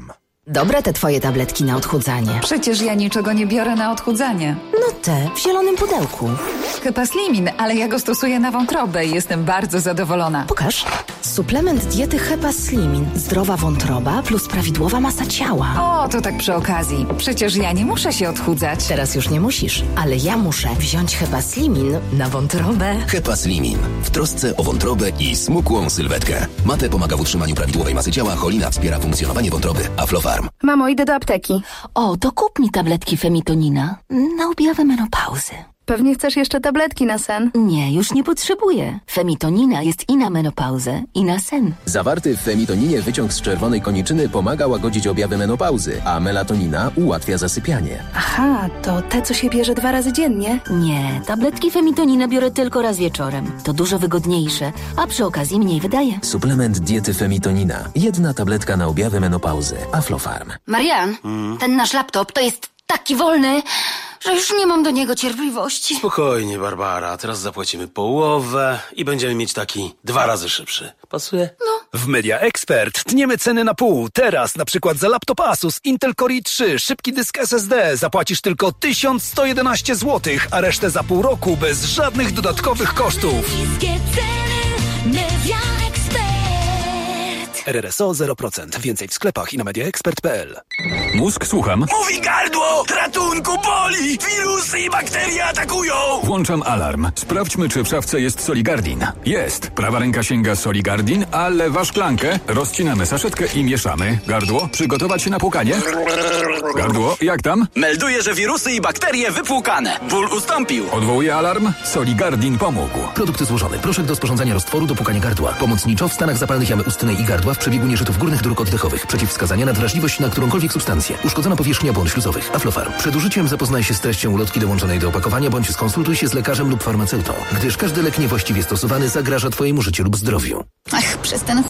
S4: Dobre te twoje tabletki na odchudzanie.
S5: Przecież ja niczego nie biorę na odchudzanie.
S4: No te, w zielonym pudełku.
S5: Hepaslimin, ale ja go stosuję na wątrobę i jestem bardzo zadowolona.
S4: Pokaż. Suplement diety Hepaslimin. Zdrowa wątroba plus prawidłowa masa ciała.
S5: O, to tak przy okazji. Przecież ja nie muszę się odchudzać.
S4: Teraz już nie musisz, ale ja muszę wziąć Hepaslimin na wątrobę.
S7: Hepaslimin. W trosce o wątrobę i smukłą sylwetkę. Mate pomaga w utrzymaniu prawidłowej masy ciała, cholina wspiera funkcjonowanie wątroby. Aflofarm.
S9: Mamo, idę do apteki.
S4: O, to kup mi tabletki Femitonina na objawę menopauzy.
S9: Pewnie chcesz jeszcze tabletki na sen?
S4: Nie, już nie potrzebuję. Femitonina jest i na menopauzę, i na sen.
S7: Zawarty w femitoninie wyciąg z czerwonej koniczyny pomaga łagodzić objawy menopauzy, a melatonina ułatwia zasypianie.
S9: Aha, to te, co się bierze dwa razy dziennie?
S4: Nie, tabletki Femitonina biorę tylko raz wieczorem. To dużo wygodniejsze, a przy okazji mniej wydaje.
S7: Suplement diety Femitonina. Jedna tabletka na objawy menopauzy. Aflofarm.
S4: Marian, hmm? ten nasz laptop to jest taki wolny, że już nie mam do niego cierpliwości.
S24: Spokojnie, Barbara. Teraz zapłacimy połowę i będziemy mieć taki dwa razy szybszy. Pasuje?
S4: No.
S25: W Media Expert tniemy ceny na pół. Teraz na przykład za laptop Asus Intel Core i trzy, szybki dysk S S D zapłacisz tylko tysiąc sto jedenaście złotych, a resztę za pół roku bez żadnych dodatkowych kosztów.
S26: Media Expert.
S25: R R S O zero procent. Więcej w sklepach i na media expert kropka p l.
S22: Mózg, słucham.
S25: Mówi gardło! Ratunku, boli! Wirusy i bakterie atakują!
S22: Włączam alarm. Sprawdźmy, czy w szafce jest Soligardin. Jest. Prawa ręka sięga Soligardin, a lewa szklankę. Rozcinamy saszetkę i mieszamy. Gardło, przygotować się na płukanie. Gardło, jak tam?
S25: Melduję, że wirusy i bakterie wypłukane. Ból ustąpił.
S22: Odwołuję alarm. Soligardin pomógł.
S7: Produkt złożony. Proszek do sporządzania roztworu do płukania gardła. Pomocniczo w stanach zapalnych jamy ustnej i gardła w przebiegu nieżytów górnych dróg oddechowych. Przeciwwskazania na wrażliwość na którąkolwiek substancję. Uszkodzona powierzchnia błąd śluzowych. Aflofarm. Przed użyciem zapoznaj się z treścią ulotki dołączonej do opakowania bądź skonsultuj się z lekarzem lub farmaceutą, gdyż każdy lek niewłaściwie stosowany zagraża Twojemu życiu lub zdrowiu.
S5: Ach, przez ten